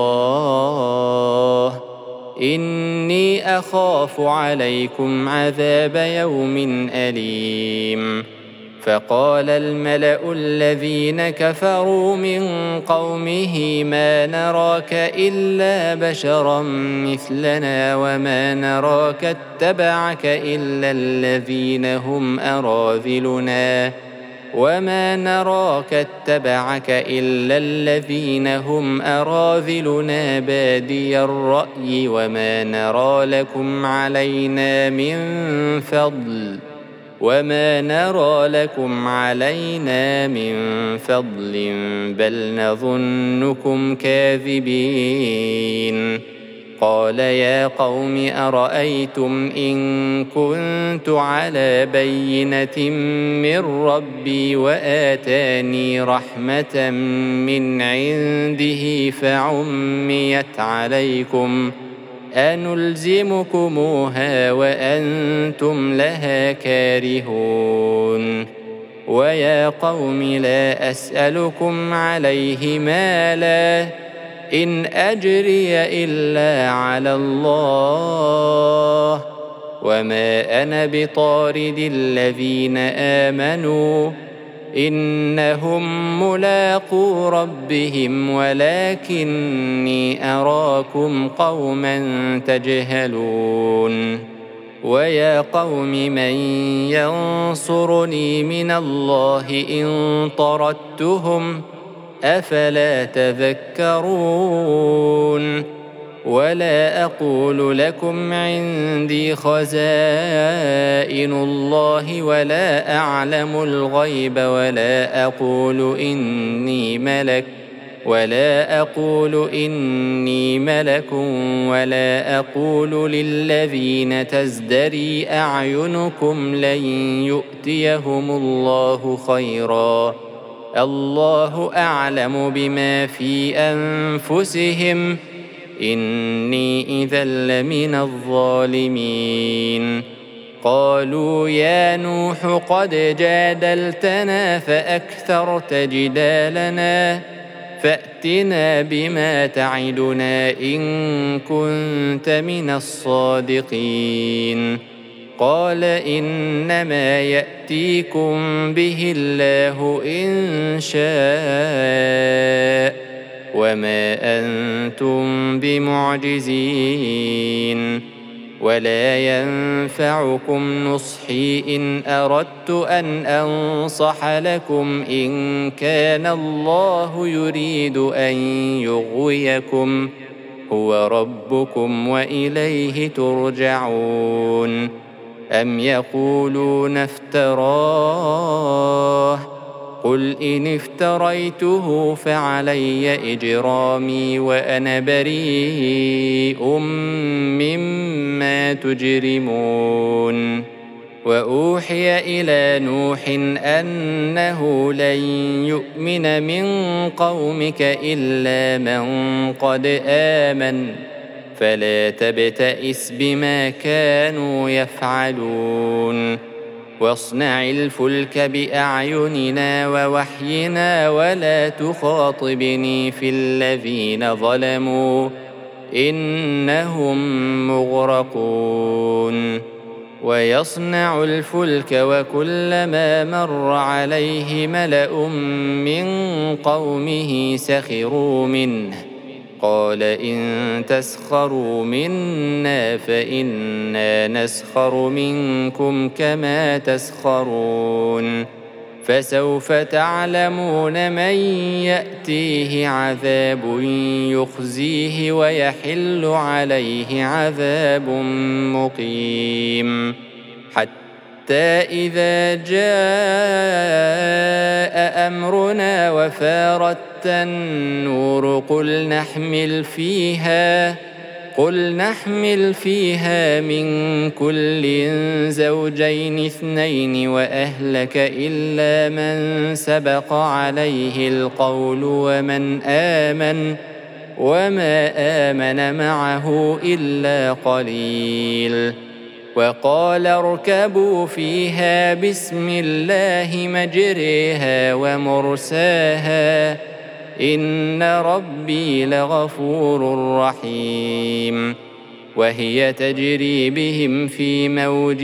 الله إني أخاف عليكم عذاب يوم أليم. فقال الملأ الذين كفروا من قومه ما نراك إلا بشرا مثلنا وما نراك اتبعك إلا الذين هم أراذلنا وما نراك اتبعك إلا الذين هم أراذلنا بادي الرأي وما نرى لكم علينا من فضل وما نرى لكم علينا من فضل بل نظنكم كاذبين. قال يا قوم أرأيتم إن كنت على بينة من ربي وآتاني رحمة من عنده فعميت عليكم أنلزمكموها وأنتم لها كارهون. ويا قوم لا أسألكم عليه مالا إن أجري إلا على الله وما أنا بطارد الذين آمنوا إنهم ملاقو ربهم ولكني أراكم قوما تجهلون. ويا قوم من ينصرني من الله إن طردتهم أفلا تذكرون ولا أقول لكم عندي خزائن الله ولا أعلم الغيب ولا أقول إني ملك ولا أقول إني ملك ولا أقول للذين تزدري أعينكم لن يؤتيهم الله خيرا الله أعلم بما في أنفسهم إني إذا لمن الظالمين قالوا يا نوح قد جادلتنا فأكثرت جدالنا فأتنا بما تعدنا إن كنت من الصادقين قال إنما يأتيكم به الله إن شاء وما أنتم بمعجزين ولا ينفعكم نصحي إن أردت أن أنصح لكم إن كان الله يريد أن يغويكم هو ربكم وإليه ترجعون أم يقولون افتراه قل إن افتريته فعلي إجرامي وأنا بريء مما تجرمون وأوحي إلى نوح أنه لن يؤمن من قومك إلا من قد آمن فلا تبتئس بما كانوا يفعلون واصنع الفلك بأعيننا ووحينا ولا تخاطبني في الذين ظلموا إنهم مغرقون ويصنع الفلك وكلما مر عليه ملأ من قومه سخروا منه قال إن تسخروا منا فإنا نسخر منكم كما تسخرون فسوف تعلمون من يأتيه عذاب يخزيه ويحل عليه عذاب مقيم حتى إذا جاء أمرنا وفارت النور قل نحمل فيها قل نحمل فيها من كل زوجين اثنين وأهلك إلا من سبق عليه القول ومن آمن وما آمن معه إلا قليل وقال اركبوا فيها بسم الله مجريها ومرساها إن ربي لغفور رحيم وهي تجري بهم في موج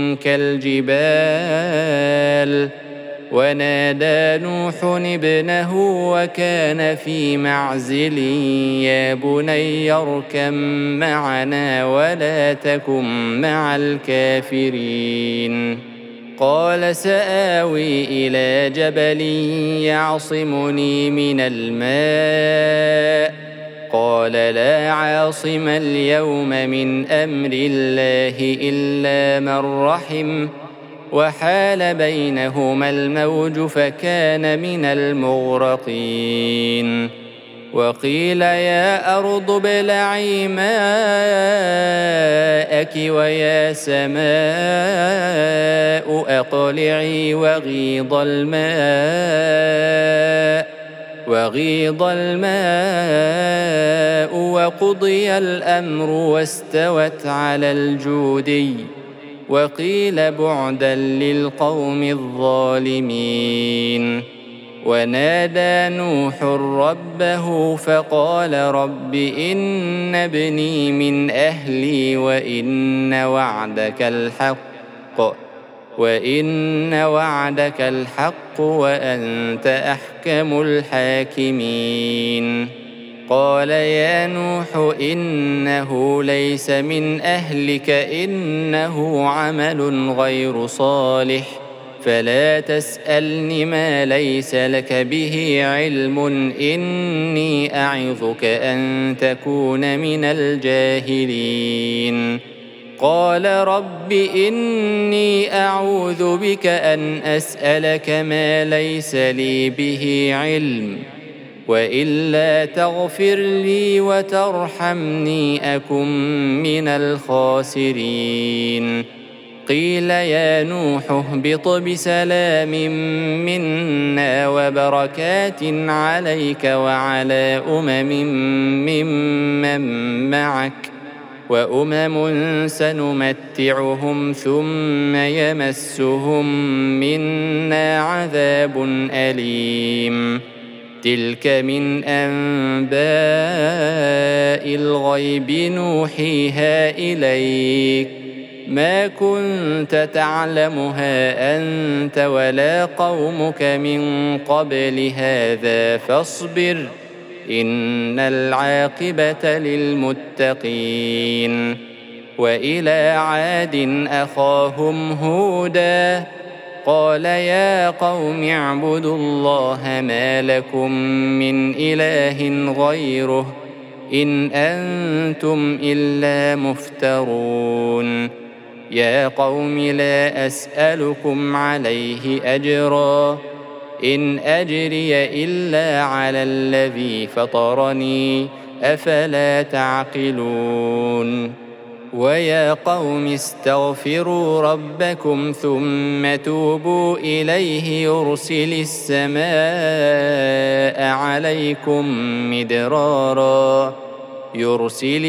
كالجبال ونادى نوح ابنه وكان في معزل يا بني اركب معنا ولا تكن مع الكافرين قال سآوي إلى جبل يعصمني من الماء قال لا عاصم اليوم من أمر الله إلا من رحم وحال بينهما الموج فكان من المغرقين وقيل يا أرض ابلعي ماءك ويا سماء أقلعي وغيض الماء وغيض الماء وقضي الأمر واستوت على الجودي وقيل بعدا للقوم الظالمين ونادى نوح ربه فقال رب إن ابني من أهلي وإن وعدك الحق وإن وعدك الحق وأنت أحكم الحاكمين قال يا نوح إنه ليس من أهلك إنه عمل غير صالح فلا تسألن ما ليس لك به علم، إني أعظك أن تكون من الجاهلين. قال رب إني أعوذ بك أن أسألك ما ليس لي به علم، وإلا تغفر لي وترحمني أكن من الخاسرين. قيل يا نوح اهبط بسلام منا وبركات عليك وعلى أمم ممن معك، وأمم سنمتعهم ثم يمسهم منا عذاب أليم. تلك من أنباء الغيب نوحيها إليك، ما كنت تعلمها أنت ولا قومك من قبل هذا، فاصبر إن العاقبة للمتقين. وإلى عاد أخاهم هودا قال يا قوم اعبدوا الله ما لكم من إله غيره إن أنتم إلا مفترون. يا قوم لا أسألكم عليه أجرا، إن أجري إلا على الذي فطرني، أفلا تعقلون. ويا قوم استغفروا ربكم ثم توبوا إليه يرسل السماء عليكم مدرارا يرسل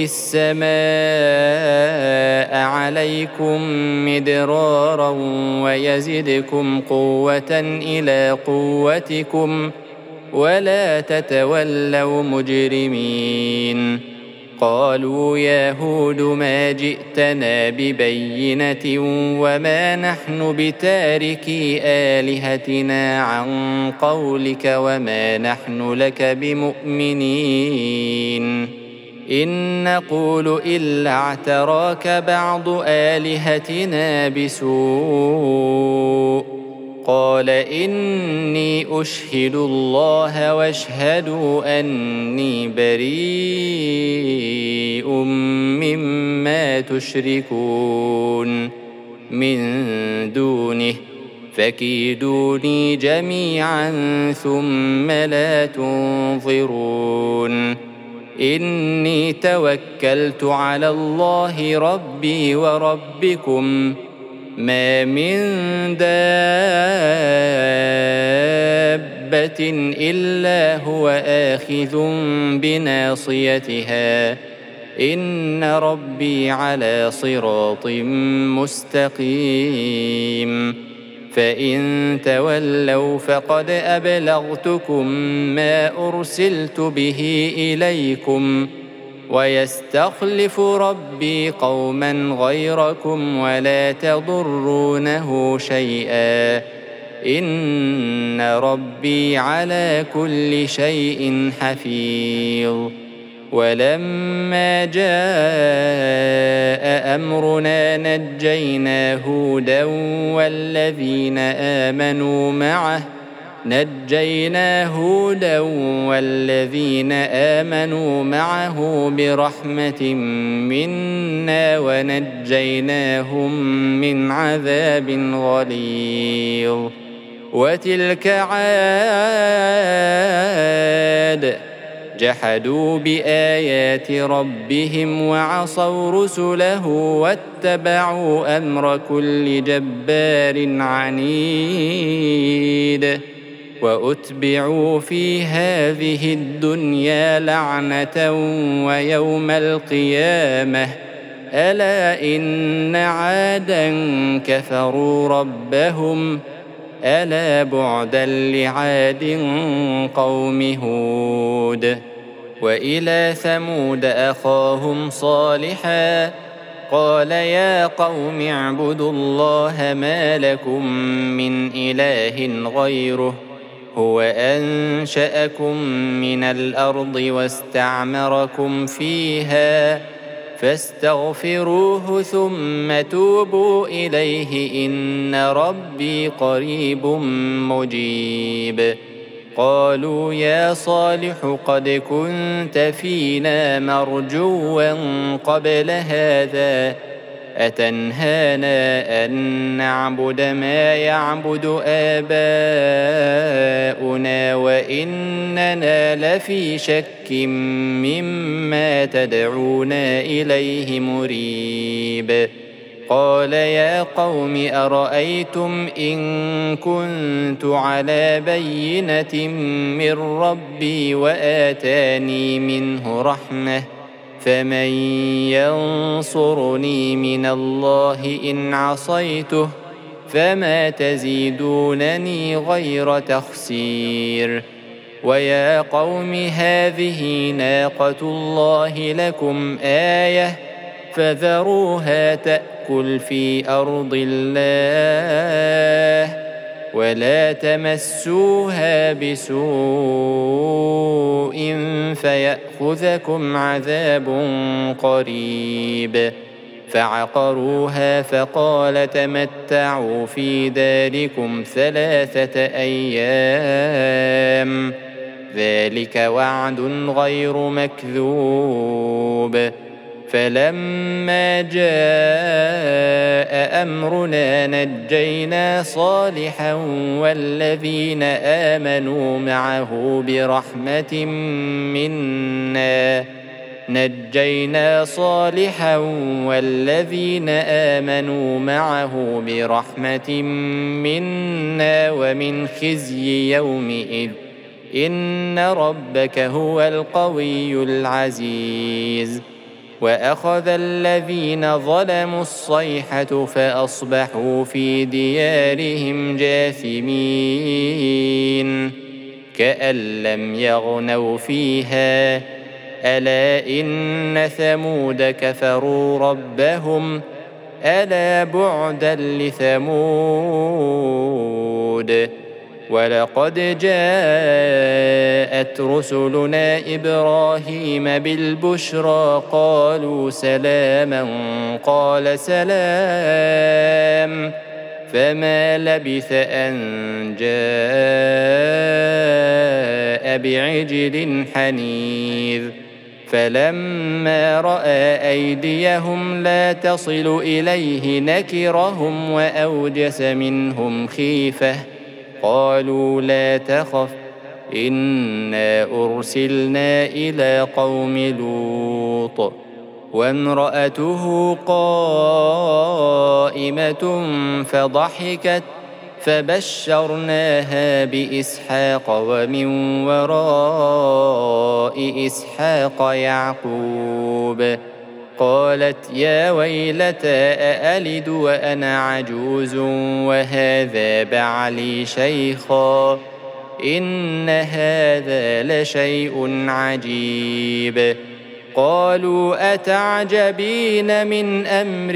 السماء عليكم مدرارا ويزدكم قوة إلى قوتكم ولا تتولوا مجرمين. قالوا يا هود ما جئتنا ببينة وما نحن بتاركي آلهتنا عن قولك وما نحن لك بمؤمنين، إن نقول إلا اعتراك بعض آلهتنا بسوء. قال إني أشهد الله واشهدوا أني بريء مما تشركون من دونه، فكيدوني جميعا ثم لا تنظرون. إني توكلت على الله ربي وربكم، ما من دابة إلا هو آخذ بناصيتها، إن ربي على صراط مستقيم. فإن تولوا فقد أبلغتكم ما أرسلت به إليكم، ويستخلف ربي قوما غيركم ولا تضرونه شيئا، إن ربي على كل شيء حفيظ. ولما جاء أمرنا نجينا هودا والذين آمنوا معه نجينا هودا والذين آمنوا معه برحمة منا ونجيناهم من عذاب غليظ. وتلك عاد جحدوا بآيات ربهم وعصوا رسله واتبعوا أمر كل جبار عنيد، وأتبعوا في هذه الدنيا لعنة ويوم القيامة، ألا إن عادا كفروا ربهم، ألا بعدا لعاد قوم هود. وإلى ثمود أخاهم صالحا قال يا قوم اعبدوا الله ما لكم من إله غيره، هو أنشأكم من الأرض واستعمركم فيها، فاستغفروه ثم توبوا إليه إن ربي قريب مجيب. قالوا يا صالح قد كنت فينا مرجوا قبل هذا أتنهانا أن نعبد ما يعبد آباؤنا وإننا لفي شك مما تدعونا إليه مريب. قال يا قوم أرأيتم إن كنت على بينة من ربي وآتاني منه رحمة فمن ينصرني من الله إن عصيته فما تزيدونني غير تخسير. ويا قوم هذه ناقة الله لكم آية فذروها تأكل في أرض الله ولا تمسوها بسوء فيأخذكم عذاب قريب. فعقروها فقال تمتعوا في داركم ثلاثة أيام ذلك وعد غير مكذوب. فلما جاء أمرنا نجينا صالحا والذين آمنوا معه برحمة منا نجينا صالحا والذين آمنوا معه برحمة منا ومن خزي يومئذ إن ربك هو القوي العزيز. وأخذ الذين ظلموا الصيحة فأصبحوا في ديارهم جاثمين كأن لم يغنوا فيها ألا إن ثمود كفروا ربهم ألا بعدا لثمود. ولقد جاءت رسلنا إبراهيم بالبشرى قالوا سلاما قال سلام فما لبث أن جاء بعجل حنيذ. فلما رأى أيديهم لا تصل إليه نكرهم وأوجس منهم خيفة قالوا لا تخف إنا أرسلنا إلى قوم لوط وامرأته قائمة فضحكت فبشرناها بإسحاق ومن وراء إسحاق يعقوب. قالت يا ويلتى أألد وأنا عجوز وهذا بعلي شيخا إن هذا لشيء عجيب. قالوا أتعجبين من أمر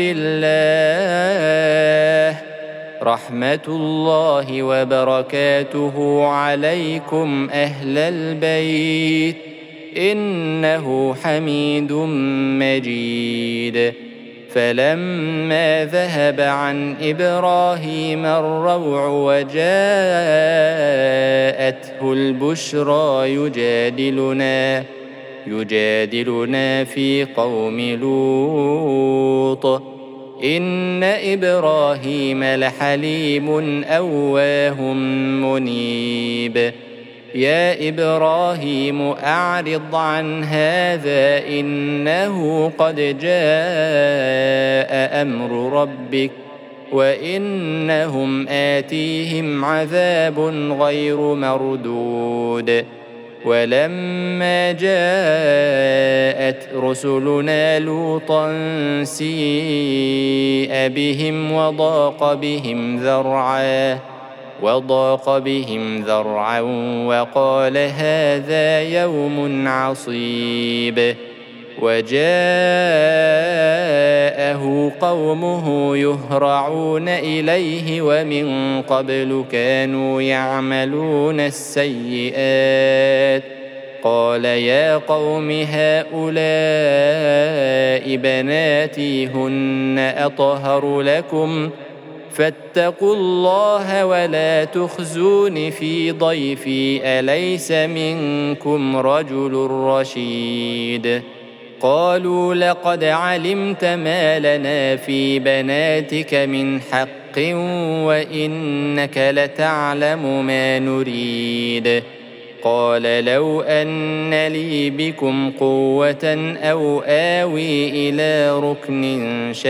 الله رحمة الله وبركاته عليكم أهل البيت إنه حميد مجيد. فلما ذهب عن إبراهيم الروع وجاءته البشرى يجادلنا يجادلنا في قوم لوط إن إبراهيم لحليم أواه منيب. يا إبراهيم أعرض عن هذا إنه قد جاء أمر ربك وإنهم آتيهم عذاب غير مردود. ولما جاءت رسلنا لوطا سيء بهم وضاق بهم ذرعا وضاق بهم ذرعا وقال هذا يوم عصيب. وجاءه قومه يهرعون إليه ومن قبل كانوا يعملون السيئات قال يا قوم هؤلاء بناتي هن أطهر لكم فاتقوا الله ولا تخزون في ضيفي أليس منكم رجل رشيد قالوا لقد علمت ما لنا في بناتك من حق وإنك لتعلم ما نريد قال لو أن لي بكم قوة أو آوي إلى ركن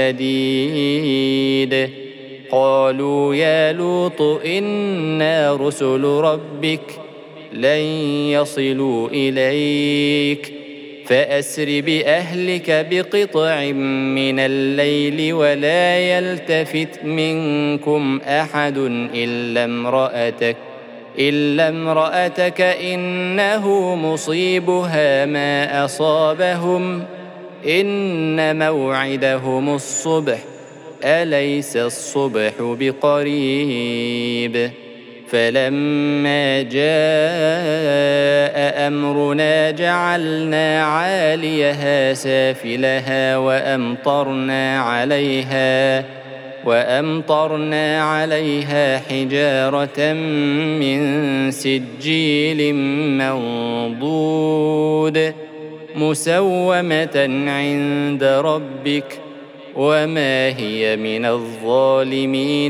شديد قالوا يا لوط إنا رسل ربك لن يصلوا إليك فأسر بأهلك بقطع من الليل ولا يلتفت منكم أحد إلا امرأتك إلا امرأتك إنه مصيبها ما أصابهم إن موعدهم الصبح أليس الصبح بقريب فلما جاء أمرنا جعلنا عاليها سافلها وأمطرنا عليها وأمطرنا عليها حجارة من سجيل منضود مسومة عند ربك وما هي من الظالمين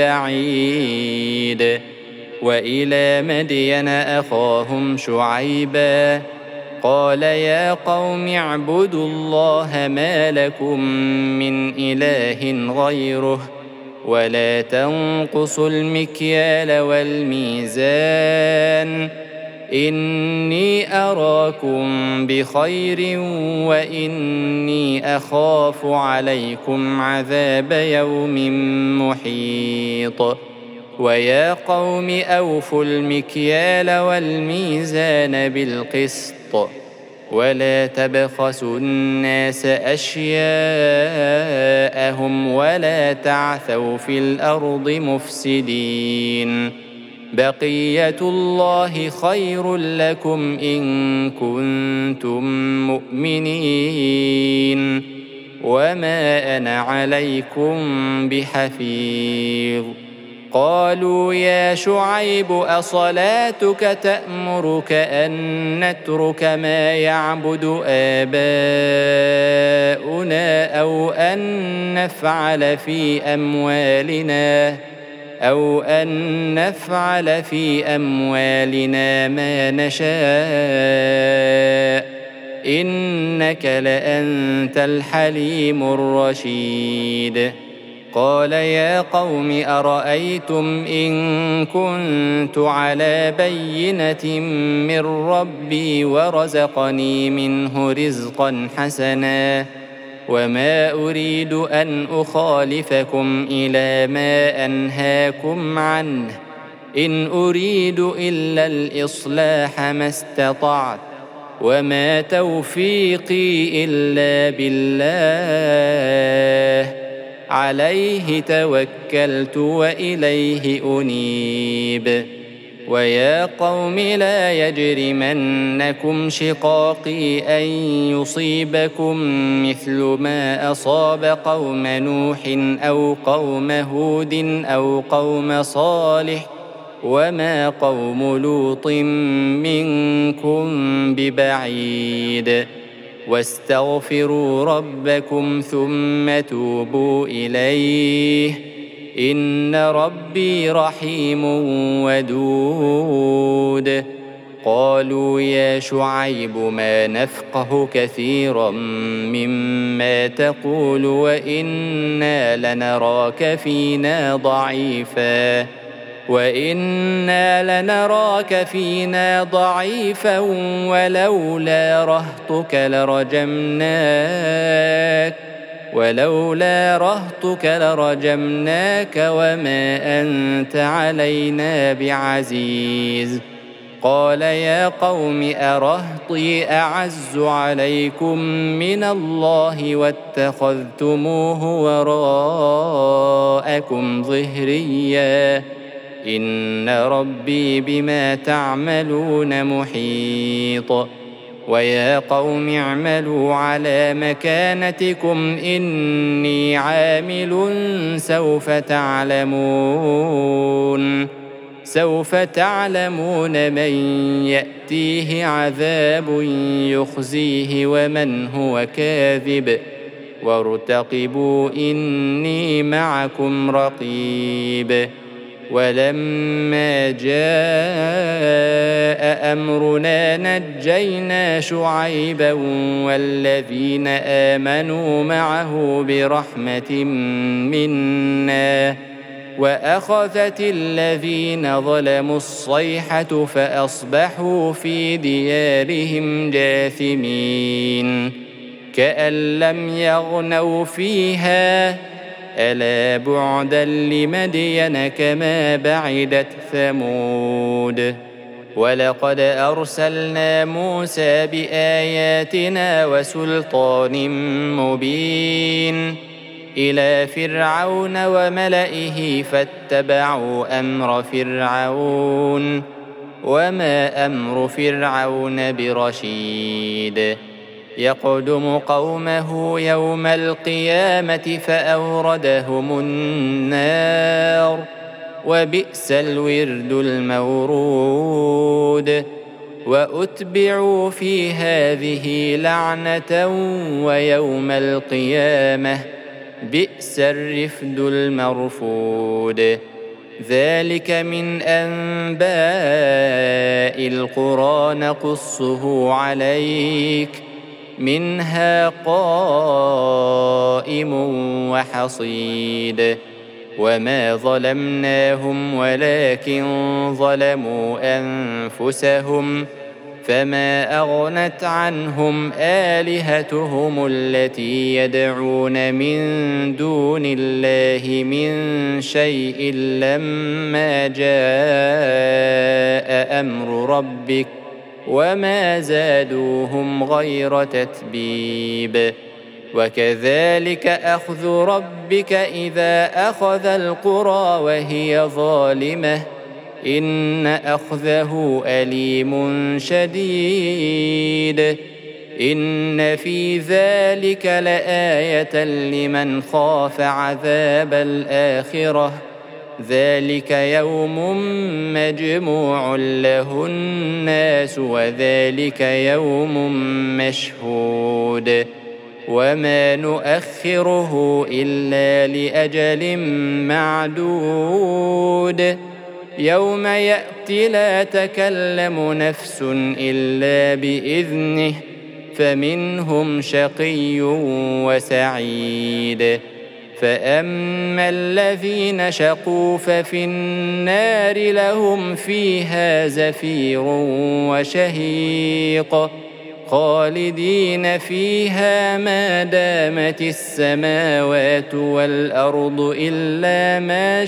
ببعيد وإلى مدين أخاهم شعيبا قال يا قوم اعبدوا الله ما لكم من إله غيره ولا تنقصوا المكيال والميزان إني أراكم بخير وإني أخاف عليكم عذاب يوم محيط ويا قوم أوفوا المكيال والميزان بالقسط ولا تبخسوا الناس أشياءهم ولا تعثوا في الأرض مفسدين بقية الله خير لكم إن كنتم مؤمنين وما أنا عليكم بحفيظ قالوا يا شعيب أصلاتك تأمرك أن نترك ما يعبد آباؤنا أو أن نفعل في أموالنا أو أن نفعل في أموالنا ما نشاء إنك لأنت الحليم الرشيد قال يا قوم أرأيتم إن كنت على بينة من ربي ورزقني منه رزقا حسنا وما أريد أن أخالفكم إلى ما أنهاكم عنه إن أريد إلا الإصلاح ما استطعت وما توفيقي إلا بالله عليه توكلت وإليه أنيب ويا قوم لا يجرمنكم شقاقي أن يصيبكم مثل ما أصاب قوم نوح أو قوم هود أو قوم صالح وما قوم لوط منكم ببعيد واستغفروا ربكم ثم توبوا إليه إن ربي رحيم ودود قالوا يا شعيب ما نفقه كثيرا مما تقول وإنا لنراك فينا ضعيفا وإنا لنراك فينا ضعيفا ولولا رهطك لرجمناك ولولا رهطك لرجمناك وما أنت علينا بعزيز قال يا قوم أرهطي أعز عليكم من الله واتخذتموه وراءكم ظهريا إن ربي بما تعملون محيط ويا قوم اعملوا على مكانتكم إني عامل سوف تعلمون سوف تعلمون من يأتيه عذاب يخزيه ومن هو كاذب وارتقبوا إني معكم رقيب ولما جاء أمرنا نجينا شعيبا والذين آمنوا معه برحمة منا وأخذت الذين ظلموا الصيحة فأصبحوا في ديارهم جاثمين كأن لم يغنوا فيها ألا بعدا لمدين كما بعدت ثمود ولقد أرسلنا موسى بآياتنا وسلطان مبين إلى فرعون وملئه فاتبعوا أمر فرعون وما أمر فرعون برشيد يقدم قومه يوم القيامة فأوردهم النار وبئس الورد المورود وأتبعوا في هذه لعنة ويوم القيامة بئس الرفد المرفود ذلك من أنباء القرى نقصه عليك منها قائم وحصيد وما ظلمناهم ولكن ظلموا أنفسهم فما أغنت عنهم آلهتهم التي يدعون من دون الله من شيء لما جاء أمر ربك وما زادوهم غير تتبيب وكذلك أخذ ربك إذا أخذ القرى وهي ظالمة إن أخذه أليم شديد إن في ذلك لآية لمن خاف عذاب الآخرة ذلك يوم مجموع له الناس وذلك يوم مشهود وما نؤخره إلا لأجل معدود يوم يأتي لا تكلم نفس إلا بإذنه فمنهم شقي وسعيد فأما الذين شقوا ففي النار لهم فيها زفير وشهيق خالدين فيها ما دامت السماوات والأرض إلا ما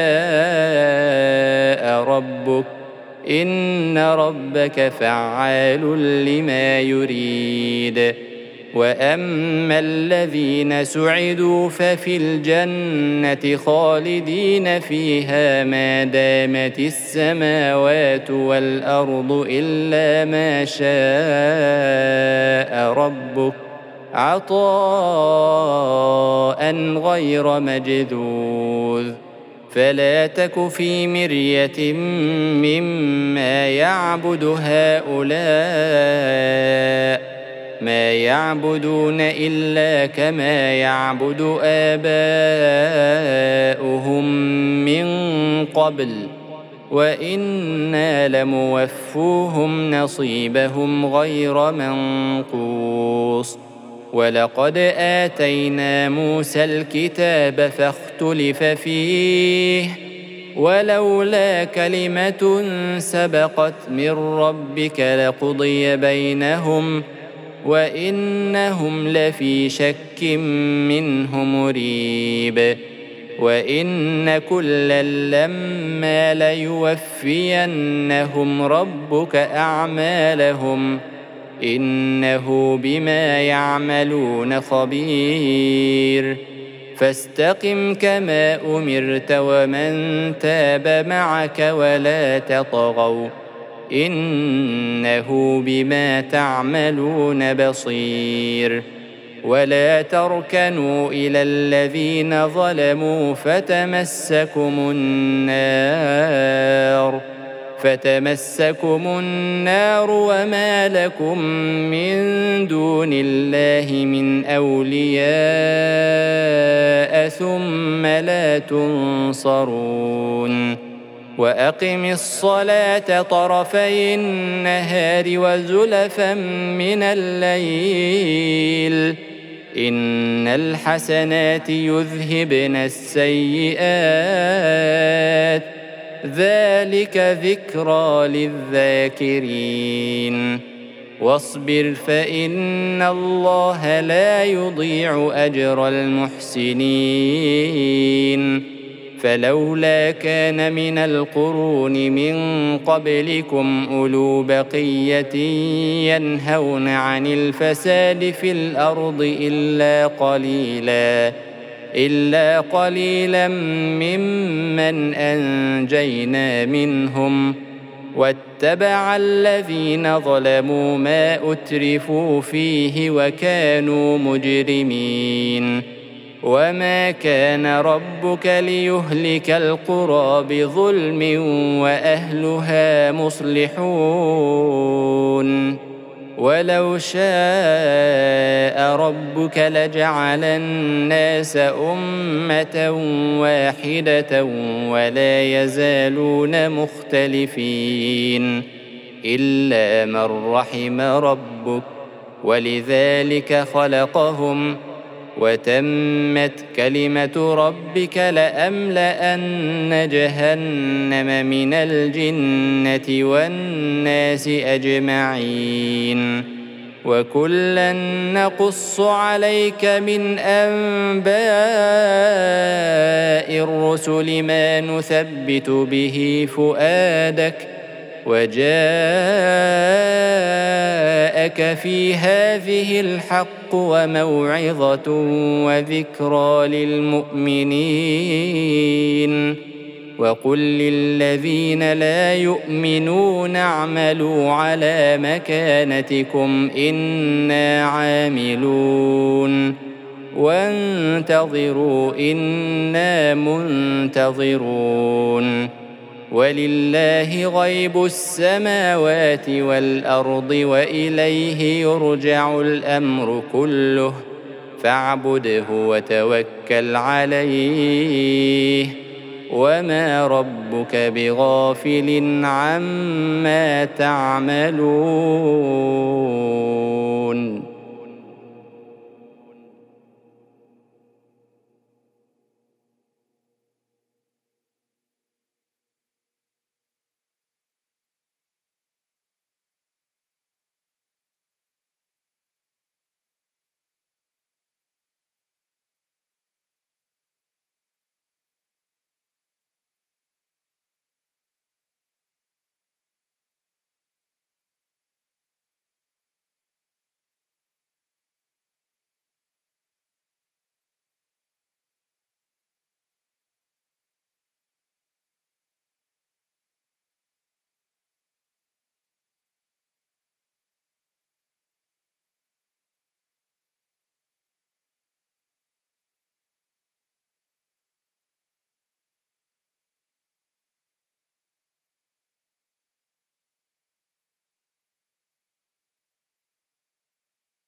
شاء ربك إن ربك فعال لما يريد وأما الذين سعدوا ففي الجنة خالدين فيها ما دامت السماوات والأرض إلا ما شاء ربك عطاء غير مجذوذ فلا تك في مرية مما يعبد هؤلاء ما يعبدون إلا كما يعبد آباؤهم من قبل وإنا لموفوهم نصيبهم غير منقوص ولقد آتينا موسى الكتاب فاختلف فيه ولولا كلمة سبقت من ربك لقضي بينهم وإنهم لفي شك منه مريب وإن كلا لما ليوفينهم ربك أعمالهم إنه بما يعملون خبير فاستقم كما أمرت ومن تاب معك ولا تطغوا إنه بما تعملون بصير. ولا تركنوا إلى الذين ظلموا فتمسكم النار فتمسكم النار وما لكم من دون الله من أولياء ثم لا تنصرون. وأقم الصلاة طرفي النهار وزلفا من الليل إن الحسنات يذهبن السيئات ذلك ذكرى للذاكرين. واصبر فإن الله لا يضيع أجر المحسنين. فلولا كان من القرون من قبلكم أولو بقية ينهون عن الفساد في الأرض إلا قليلا إلا قليلا ممن أنجينا منهم واتبع الذين ظلموا ما أترفوا فيه وكانوا مجرمين. وما كان ربك ليهلك القرى بظلم وأهلها مصلحون. ولو شاء ربك لجعل الناس أمة واحدة ولا يزالون مختلفين إلا من رحم ربك ولذلك خلقهم وتمت كلمة ربك لأملأن جهنم من الجنة والناس أجمعين. وكلا نقص عليك من أنباء الرسل ما نثبت به فؤادك وجاءك في هذه الحق وموعظة وذكرى للمؤمنين. وقل للذين لا يؤمنون اعملوا على مكانتكم إنا عاملون وانتظروا إنا منتظرون. ولله غيب السماوات والأرض وإليه يرجع الأمر كله فاعبده وتوكل عليه وما ربك بغافل عما تعملون.